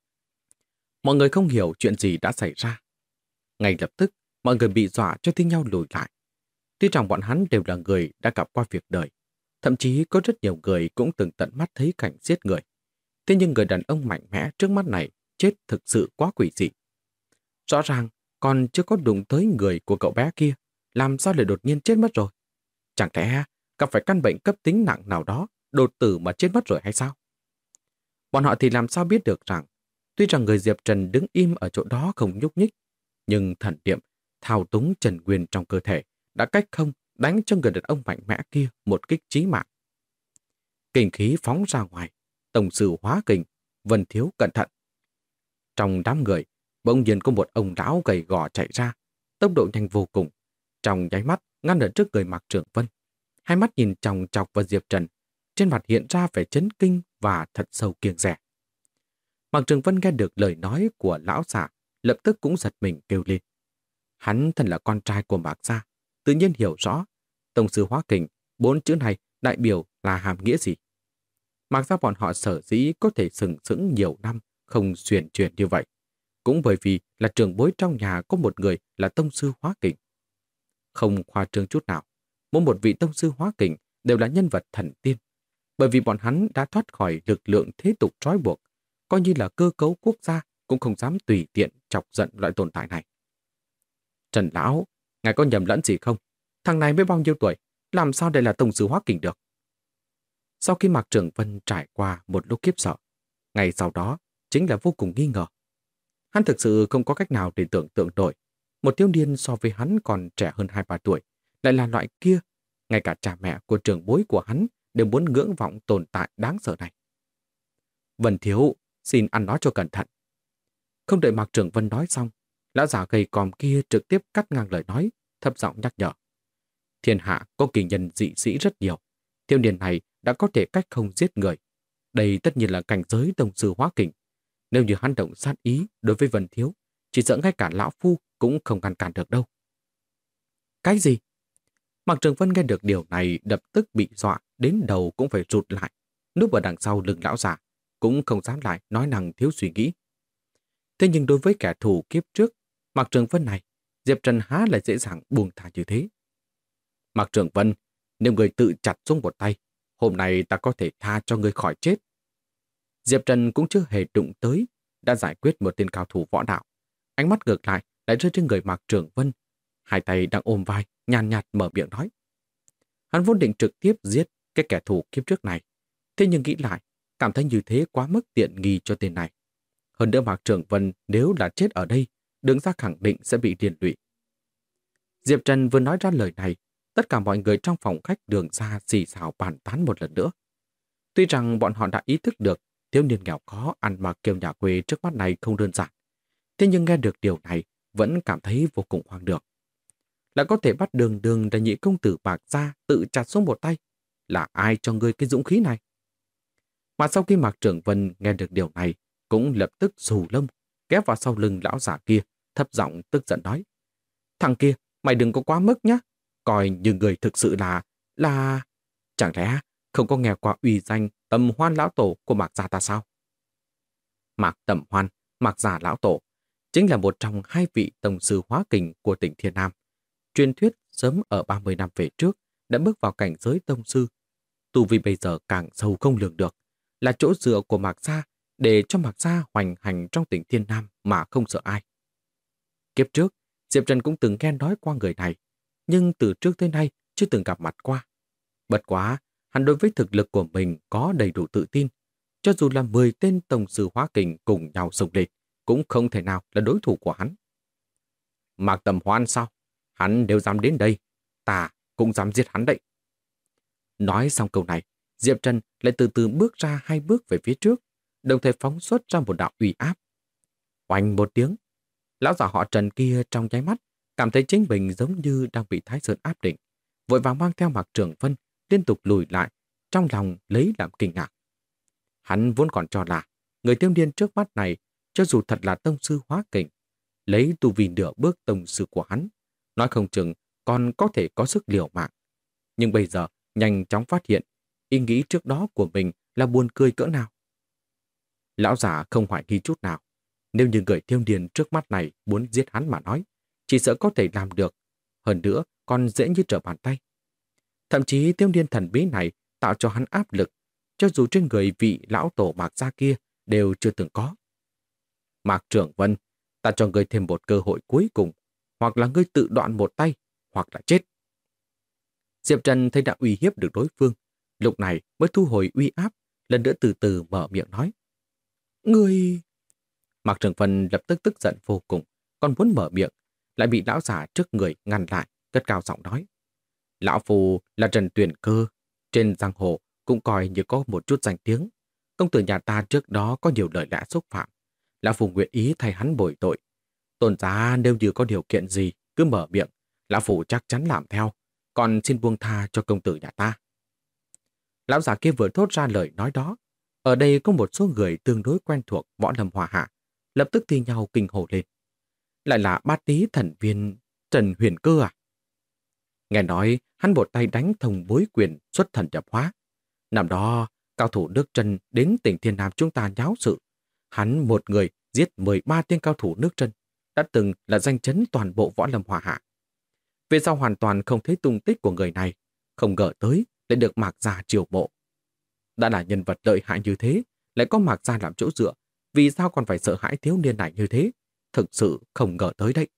Mọi người không hiểu chuyện gì đã xảy ra. Ngay lập tức, mọi người bị dọa cho thi nhau lùi lại. Tuy rằng bọn hắn đều là người đã gặp qua việc đời, thậm chí có rất nhiều người cũng từng tận mắt thấy cảnh giết người. Thế nhưng người đàn ông mạnh mẽ trước mắt này chết thực sự quá quỷ dị. Rõ ràng còn chưa có đụng tới người của cậu bé kia, làm sao lại đột nhiên chết mất rồi? Chẳng lẽ gặp phải căn bệnh cấp tính nặng nào đó, đột tử mà chết mất rồi hay sao? Bọn họ thì làm sao biết được rằng, tuy rằng người Diệp Trần đứng im ở chỗ đó không nhúc nhích, nhưng thần niệm thao túng Trần Nguyên trong cơ thể đã cách không đánh cho người đàn ông mạnh mẽ kia một kích chí mạng. Kình khí phóng ra ngoài, tổng sư hóa kình, Vân Thiếu cẩn thận. Trong đám người, bỗng nhiên có một ông lão gầy gò chạy ra, tốc độ nhanh vô cùng, trong nháy mắt ngăn ở trước người Mạc Trường Vân. Hai mắt nhìn chòng chọc vào Diệp Trần, trên mặt hiện ra vẻ chấn kinh và thật sâu kiêng dè. Mạc Trường Vân nghe được lời nói của lão giả, lập tức cũng giật mình kêu lên. Hắn thân là con trai của Mạc gia, tự nhiên hiểu rõ tổng sư hóa kình, 4 chữ này đại biểu là hàm nghĩa gì. Mạc gia bọn họ sở dĩ có thể sừng sững nhiều năm không xuyển chuyển như vậy, cũng bởi vì là trưởng bối trong nhà có một người là tông sư hóa kình. Không khoa trương chút nào, mỗi một vị tông sư hóa kình đều là nhân vật thần tiên, bởi vì bọn hắn đã thoát khỏi lực lượng thế tục trói buộc, coi như là cơ cấu quốc gia cũng không dám tùy tiện chọc giận loại tồn tại này. Trần lão, ngài có nhầm lẫn gì không? Thằng này mới bao nhiêu tuổi, làm sao đây là tông sư hóa kình được? Sau khi Mạc Trường Vân trải qua một lúc khiếp sợ, ngày sau đó chính là vô cùng nghi ngờ. Hắn thực sự không có cách nào để tưởng tượng nổi một thiếu niên so với hắn còn trẻ hơn 2-3 tuổi, lại là loại kia. Ngay cả cha mẹ của trưởng bối của hắn đều muốn ngưỡng vọng tồn tại đáng sợ này. Vân Thiếu, xin ăn nói cho cẩn thận. Không đợi Mạc Trường Vân nói xong, lão già gầy còm kia trực tiếp cắt ngang lời nói, thấp giọng nhắc nhở. Thiên hạ có kỳ nhân dị sĩ rất nhiều. Thiếu niên này đã có thể cách không giết người. Đây tất nhiên là cảnh giới tông sư hóa kình. Nếu như hắn động sát ý đối với Vân Thiếu, chỉ sợ ngay cả lão phu cũng không ngăn cản được đâu. Cái gì? Mạc Trường Vân nghe được điều này lập tức bị dọa, đến đầu cũng phải rụt lại, núp ở đằng sau lưng lão già, cũng không dám lại nói năng thiếu suy nghĩ. Thế nhưng đối với kẻ thù kiếp trước, Mạc Trường Vân này, Diệp Trần há lại dễ dàng buông thả như thế. Mạc Trường Vân, Nếu người tự chặt xuống một tay, hôm nay ta có thể tha cho người khỏi chết. Diệp Trần cũng chưa hề đụng tới, đã giải quyết một tên cao thủ võ đạo. Ánh mắt ngược lại rơi trên người Mạc Trường Vân. Hai tay đang ôm vai, nhàn nhạt mở miệng nói. Hắn vốn định trực tiếp giết cái kẻ thù kiếp trước này. Thế nhưng nghĩ lại, cảm thấy như thế quá mức tiện nghi cho tên này. Hơn nữa Mạc Trường Vân nếu là chết ở đây, Đường Gia khẳng định sẽ bị liên lụy. Diệp Trần vừa nói ra lời này, tất cả mọi người trong phòng khách Đường Gia xì xào bàn tán một lần nữa. Tuy rằng bọn họ đã ý thức được thiếu niên nghèo khó ăn mặc kiểu nhà quê trước mắt này không đơn giản, thế nhưng nghe được điều này vẫn cảm thấy vô cùng hoang đường. Là có thể bắt Đường Đường là nhị công tử Mạc Gia tự chặt xuống một tay. Là ai cho ngươi cái dũng khí này? Mà sau khi Mạc Trường Vân nghe được điều này, cũng lập tức xù lông, ghép vào sau lưng lão giả kia, thấp giọng tức giận nói. Thằng kia, mày đừng có quá mức nhá. Coi như người thực sự là... Chẳng lẽ không có nghe qua uy danh Tầm Hoan lão tổ của Mạc Gia ta sao? Mạc Tầm Hoan, Mạc Gia lão tổ, chính là một trong hai vị tông sư hóa kình của tỉnh Thiên Nam. Truyền thuyết sớm ở 30 năm về trước đã bước vào cảnh giới tông sư. Tu vi bây giờ càng sâu không lường được, là chỗ dựa của Mạc Gia để cho Mạc Gia hoành hành trong tỉnh Thiên Nam mà không sợ ai. Kiếp trước, Diệp Trần cũng từng nghe nói qua người này, nhưng từ trước tới nay chưa từng gặp mặt qua. Bất quá, hắn đối với thực lực của mình có đầy đủ tự tin. Cho dù là 10 tên tông sư hóa kình cùng nhau xông lên, cũng không thể nào là đối thủ của hắn. Mạc Tầm Hoan sao? Hắn nếu dám đến đây, ta cũng dám giết hắn đấy. Nói xong câu này, Diệp Trần lại từ từ bước ra 2 bước về phía trước, đồng thời phóng xuất ra một đạo uy áp. Oanh một tiếng, lão già họ Trần kia trong nháy mắt cảm thấy chính mình giống như đang bị Thái Sơn áp định, vội vàng mang theo Mạc Trường Vân liên tục lùi lại, trong lòng lấy làm kinh ngạc. Hắn vốn còn cho là người thiếu niên trước mắt này, cho dù thật là tông sư hóa kình, lấy tu vi nửa bước tông sư của hắn, nói không chừng còn có thể có sức liều mạng. Nhưng bây giờ nhanh chóng phát hiện ý nghĩ trước đó của mình là buồn cười cỡ nào. Lão giả không hoài nghi chút nào. Nếu như người thiếu niên trước mắt này muốn giết hắn mà nói, chỉ sợ có thể làm được. Hơn nữa còn dễ như trở bàn tay. Thậm chí thiếu niên thần bí này tạo cho hắn áp lực, cho dù trên người vị lão tổ Mạc Gia kia đều chưa từng có. Mạc Trường Vân, ta cho ngươi thêm một cơ hội cuối cùng, hoặc là ngươi tự đoạn một tay, hoặc là chết. Diệp Trần thấy đã uy hiếp được đối phương, lúc này mới thu hồi uy áp, lần nữa từ từ mở miệng nói. Ngươi... Mạc Trường Vân lập tức tức giận vô cùng, còn muốn mở miệng, lại bị lão giả trước người ngăn lại, cất cao giọng nói. Lão Phu là Trần Tuyền Cơ, trên giang hồ cũng coi như có một chút danh tiếng. Công tử nhà ta trước đó có nhiều lời lẽ xúc phạm. Lão Phu nguyện ý thay hắn bồi tội. Tôn giá nếu như có điều kiện gì, cứ mở miệng, Lão Phu chắc chắn làm theo, còn xin buông tha cho công tử nhà ta. Lão giả kia vừa thốt ra lời nói đó, ở đây có một số người tương đối quen thuộc võ lâm hòa hạ, lập tức thi nhau kinh hô lên. Lại là bát tý thần viên Trần Huyền Cơ à? Nghe nói hắn một tay đánh thông bối quyền xuất thần nhập hóa. Năm đó, cao thủ nước Trân đến tỉnh Thiên Nam chúng ta nháo sự. Hắn một người giết 13 tên cao thủ nước Trân, đã từng là danh chấn toàn bộ võ lâm hòa hạ. Về sau hoàn toàn không thấy tung tích của người này, không ngờ tới lại được Mạc Gia chiều mộ. Đã là nhân vật lợi hại như thế, lại có Mạc Gia làm chỗ dựa, vì sao còn phải sợ hãi thiếu niên này như thế? Thực sự không ngờ tới đấy.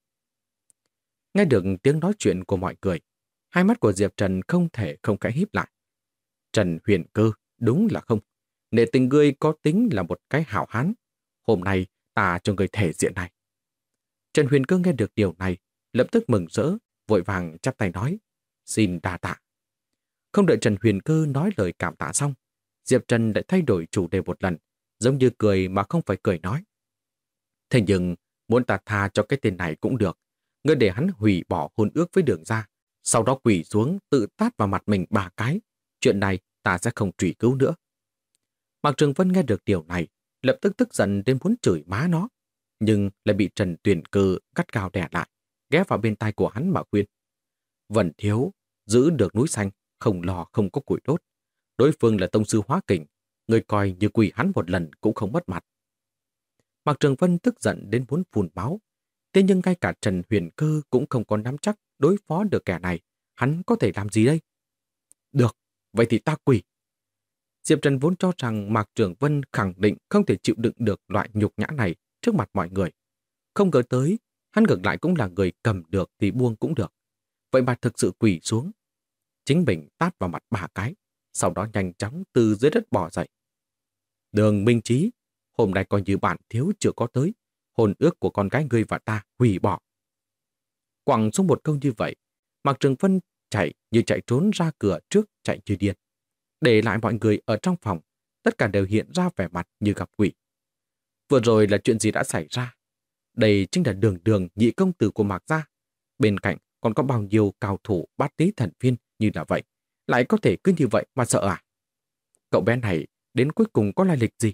Nghe được tiếng nói chuyện của mọi người, hai mắt của Diệp Trần không thể không khẽ híp lại. Trần Huyền Cơ, đúng là không. Nể tình ngươi có tính là một cái hảo hán. Hôm nay ta cho ngươi thể diện này. Trần Huyền Cơ nghe được điều này, lập tức mừng rỡ, vội vàng chắp tay nói. Xin đa tạ. Không đợi Trần Huyền Cơ nói lời cảm tạ xong, Diệp Trần lại thay đổi chủ đề một lần, giống như cười mà không phải cười nói. Thế nhưng, muốn ta tha cho cái tên này cũng được. Ngươi để hắn hủy bỏ hôn ước với Đường Gia, sau đó quỳ xuống tự tát vào mặt mình 3 cái. Chuyện này ta sẽ không truy cứu nữa. Mạc Trường Vân nghe được điều này, lập tức tức giận đến muốn chửi má nó, nhưng lại bị Trần Tuyền Cơ gắt gao đè lại, ghé vào bên tai của hắn mà khuyên. Vân thiếu, giữ được núi xanh, không lo không có củi đốt. Đối phương là tông sư hóa kình, người coi như quỳ hắn một lần cũng không mất mặt. Mạc Trường Vân tức giận đến muốn phun máu. Thế nhưng ngay cả Trần Huyền Cơ cũng không có nắm chắc đối phó được kẻ này. Hắn có thể làm gì đây? Được, vậy thì ta quỳ. Diệp Trần vốn cho rằng Mạc Trường Vân khẳng định không thể chịu đựng được loại nhục nhã này trước mặt mọi người. Không ngờ tới, hắn ngược lại cũng là người cầm được thì buông cũng được. Vậy mà thực sự quỳ xuống. Chính mình tát vào mặt 3 cái, sau đó nhanh chóng từ dưới đất bò dậy. Đường Minh Chí, hôm nay coi như bản thiếu chưa có tới, hôn ước của con gái ngươi và ta hủy bỏ. Quẳng xuống một câu như vậy, Mạc Trường Vân chạy như chạy trốn ra cửa trước chạy như điên. Để lại mọi người ở trong phòng, tất cả đều hiện ra vẻ mặt như gặp quỷ. Vừa rồi là chuyện gì đã xảy ra? Đây chính là Đường Đường, nhị công tử của Mạc gia. Bên cạnh còn có bao nhiêu cao thủ bát tí thần viên như là vậy. Lại có thể cứ như vậy mà sợ à? Cậu bé này đến cuối cùng có lai lịch gì?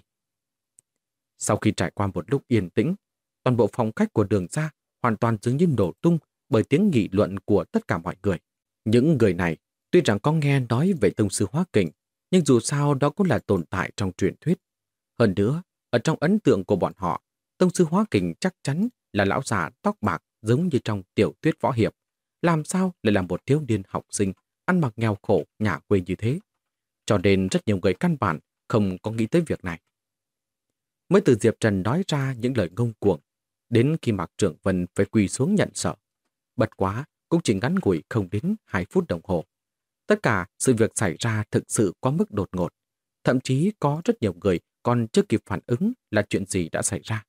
Sau khi trải qua một lúc yên tĩnh, toàn bộ phòng khách của Đường gia hoàn toàn dường như nổ tung bởi tiếng nghị luận của tất cả mọi người. Những người này tuy rằng có nghe nói về tông sư Hóa Kình, nhưng dù sao đó cũng là tồn tại trong truyền thuyết. Hơn nữa, ở trong ấn tượng của bọn họ, tông sư Hóa Kình chắc chắn là lão già tóc bạc giống như trong tiểu thuyết võ hiệp. Làm sao lại là một thiếu niên học sinh ăn mặc nghèo khổ nhà quê như thế? Cho nên rất nhiều người căn bản không có nghĩ tới việc này. Mới từ Diệp Trần nói ra những lời ngông cuồng, đến khi Mạc Trường Vân phải quỳ xuống nhận sợ. Bật quá, cũng chỉ ngắn ngủi không đến 2 phút đồng hồ. Tất cả sự việc xảy ra thực sự quá mức đột ngột. Thậm chí có rất nhiều người còn chưa kịp phản ứng là chuyện gì đã xảy ra.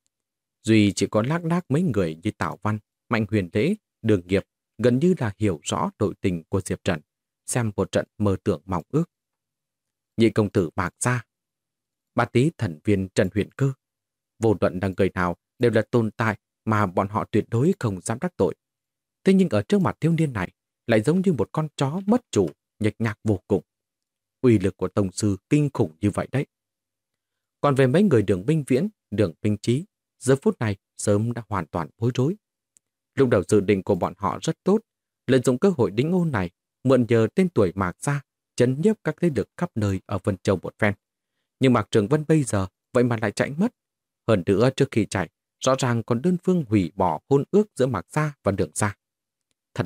Duy chỉ có lác đác mấy người như Tảo Văn, Mạnh Huyền Lễ, Đường Nghiệp gần như là hiểu rõ nội tình của Diệp Trần, xem một trận mơ tưởng mộng ước. Nhị công tử Mạc gia, bá tý thần viên Trần Huyền Cơ, vô luận là người nào đều là tồn tại mà bọn họ tuyệt đối không dám đắc tội. Thế nhưng ở trước mặt thiếu niên này lại giống như một con chó mất chủ, nhếch nhác vô cùng. Uy lực của tông sư kinh khủng như vậy đấy. Còn về mấy người Đường Minh Viễn, Đường Minh Chí, giờ phút này sớm đã hoàn toàn bối rối. Lúc đầu dự định của bọn họ rất tốt, lợi dụng cơ hội đính ôn này, mượn nhờ tên tuổi Mạc gia, chấn nhiếp các thế lực khắp nơi ở Vân Châu một phen. Nhưng Mạc Trường Vân bây giờ vậy mà lại chạy mất. Hơn nữa trước khi chạy, rõ ràng còn đơn phương hủy bỏ hôn ước giữa Mạc gia và Đường gia. Thật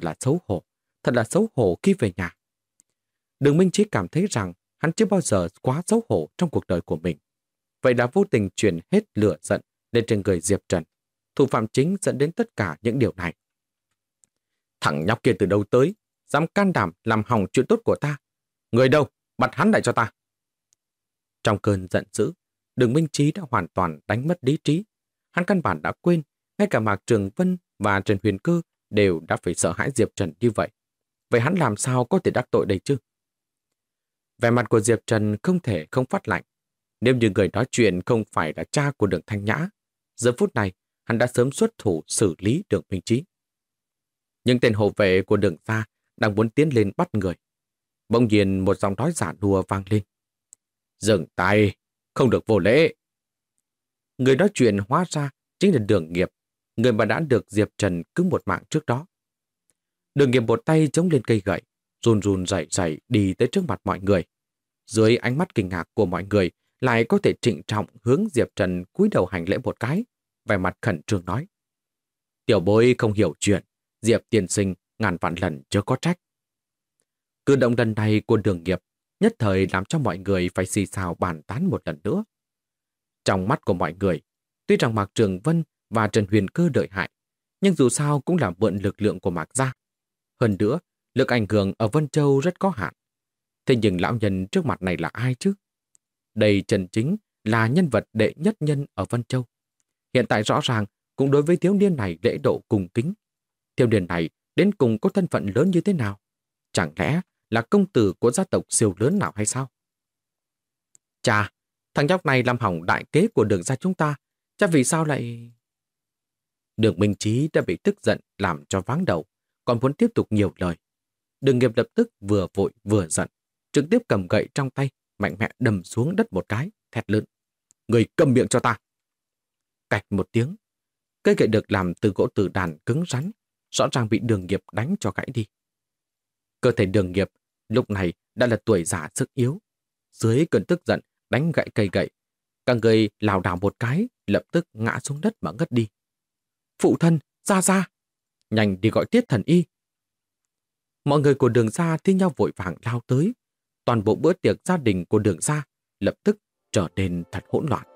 là xấu hổ khi về nhà. Đường Minh Chí cảm thấy rằng hắn chưa bao giờ quá xấu hổ trong cuộc đời của mình. Vậy đã vô tình chuyển hết lửa giận lên trên người Diệp Trần. Thủ phạm chính dẫn đến tất cả những điều này. Thằng nhóc kia từ đâu tới, dám can đảm làm hỏng chuyện tốt của ta. Người đâu, bắt hắn lại cho ta. Trong cơn giận dữ, Đường Minh Chí đã hoàn toàn đánh mất lý trí. Hắn căn bản đã quên, ngay cả Mạc Trường Vân và Trần Huyền Cơ đều đã phải sợ hãi Diệp Trần như vậy. Vậy hắn làm sao có thể đắc tội đây chứ? Vẻ mặt của Diệp Trần không thể không phát lạnh. Nếu như người nói chuyện không phải là cha của Đường Thanh Nhã, giờ phút này hắn đã sớm xuất thủ xử lý Đường Minh Chí. Những tên hộ vệ của Đường gia đang muốn tiến lên bắt người. Bỗng nhiên một giọng nói giả đùa vang lên. Dừng tay, không được vô lễ. Người nói chuyện hóa ra chính là Đường Nghiệp, người mà đã được Diệp Trần cứu một mạng trước đó. Đường Nghiệp một tay chống lên cây gậy, run run rẩy rẩy đi tới trước mặt mọi người. Dưới ánh mắt kinh ngạc của mọi người, lại có thể trịnh trọng hướng Diệp Trần cúi đầu hành lễ một cái, vẻ mặt khẩn trương nói. Tiểu bối không hiểu chuyện, Diệp tiên sinh ngàn vạn lần chưa có trách. Cử động lần này của Đường Nghiệp nhất thời làm cho mọi người phải xì xào bàn tán một lần nữa. Trong mắt của mọi người, tuy rằng Mạc Trường Vân và Trần Huyền Cơ lợi hại, nhưng dù sao cũng là mượn lực lượng của Mạc gia. Hơn nữa, lực ảnh hưởng ở Vân Châu rất có hạn. Thế nhưng lão nhân trước mặt này là ai chứ? Đây chân chính là nhân vật đệ nhất nhân ở Vân Châu. Hiện tại rõ ràng cũng đối với thiếu niên này lễ độ cùng kính. Thiếu niên này đến cùng có thân phận lớn như thế nào? Chẳng lẽ là công tử của gia tộc siêu lớn nào hay sao? Chà, thằng nhóc này làm hỏng đại kế của Đường gia chúng ta. Chà vì sao lại... Đường Minh Chí đã bị tức giận làm cho váng đầu, còn muốn tiếp tục nhiều lời. Đường Nghiệp lập tức vừa vội vừa giận, trực tiếp cầm gậy trong tay, mạnh mẽ đâm xuống đất một cái, thét lớn. Người câm miệng cho ta! Cạch một tiếng, cây gậy được làm từ gỗ tử đàn cứng rắn, rõ ràng bị Đường Nghiệp đánh cho gãy đi. Cơ thể Đường Nghiệp lúc này đã là tuổi già sức yếu. Dưới cơn tức giận đánh gãy cây gậy, cả người lảo đảo một cái, lập tức ngã xuống đất mà ngất đi. Phụ thân, ra! Nhanh đi gọi Tiết thần y! Mọi người của Đường gia thi nhau vội vàng lao tới. Toàn bộ bữa tiệc gia đình của Đường gia lập tức trở nên thật hỗn loạn.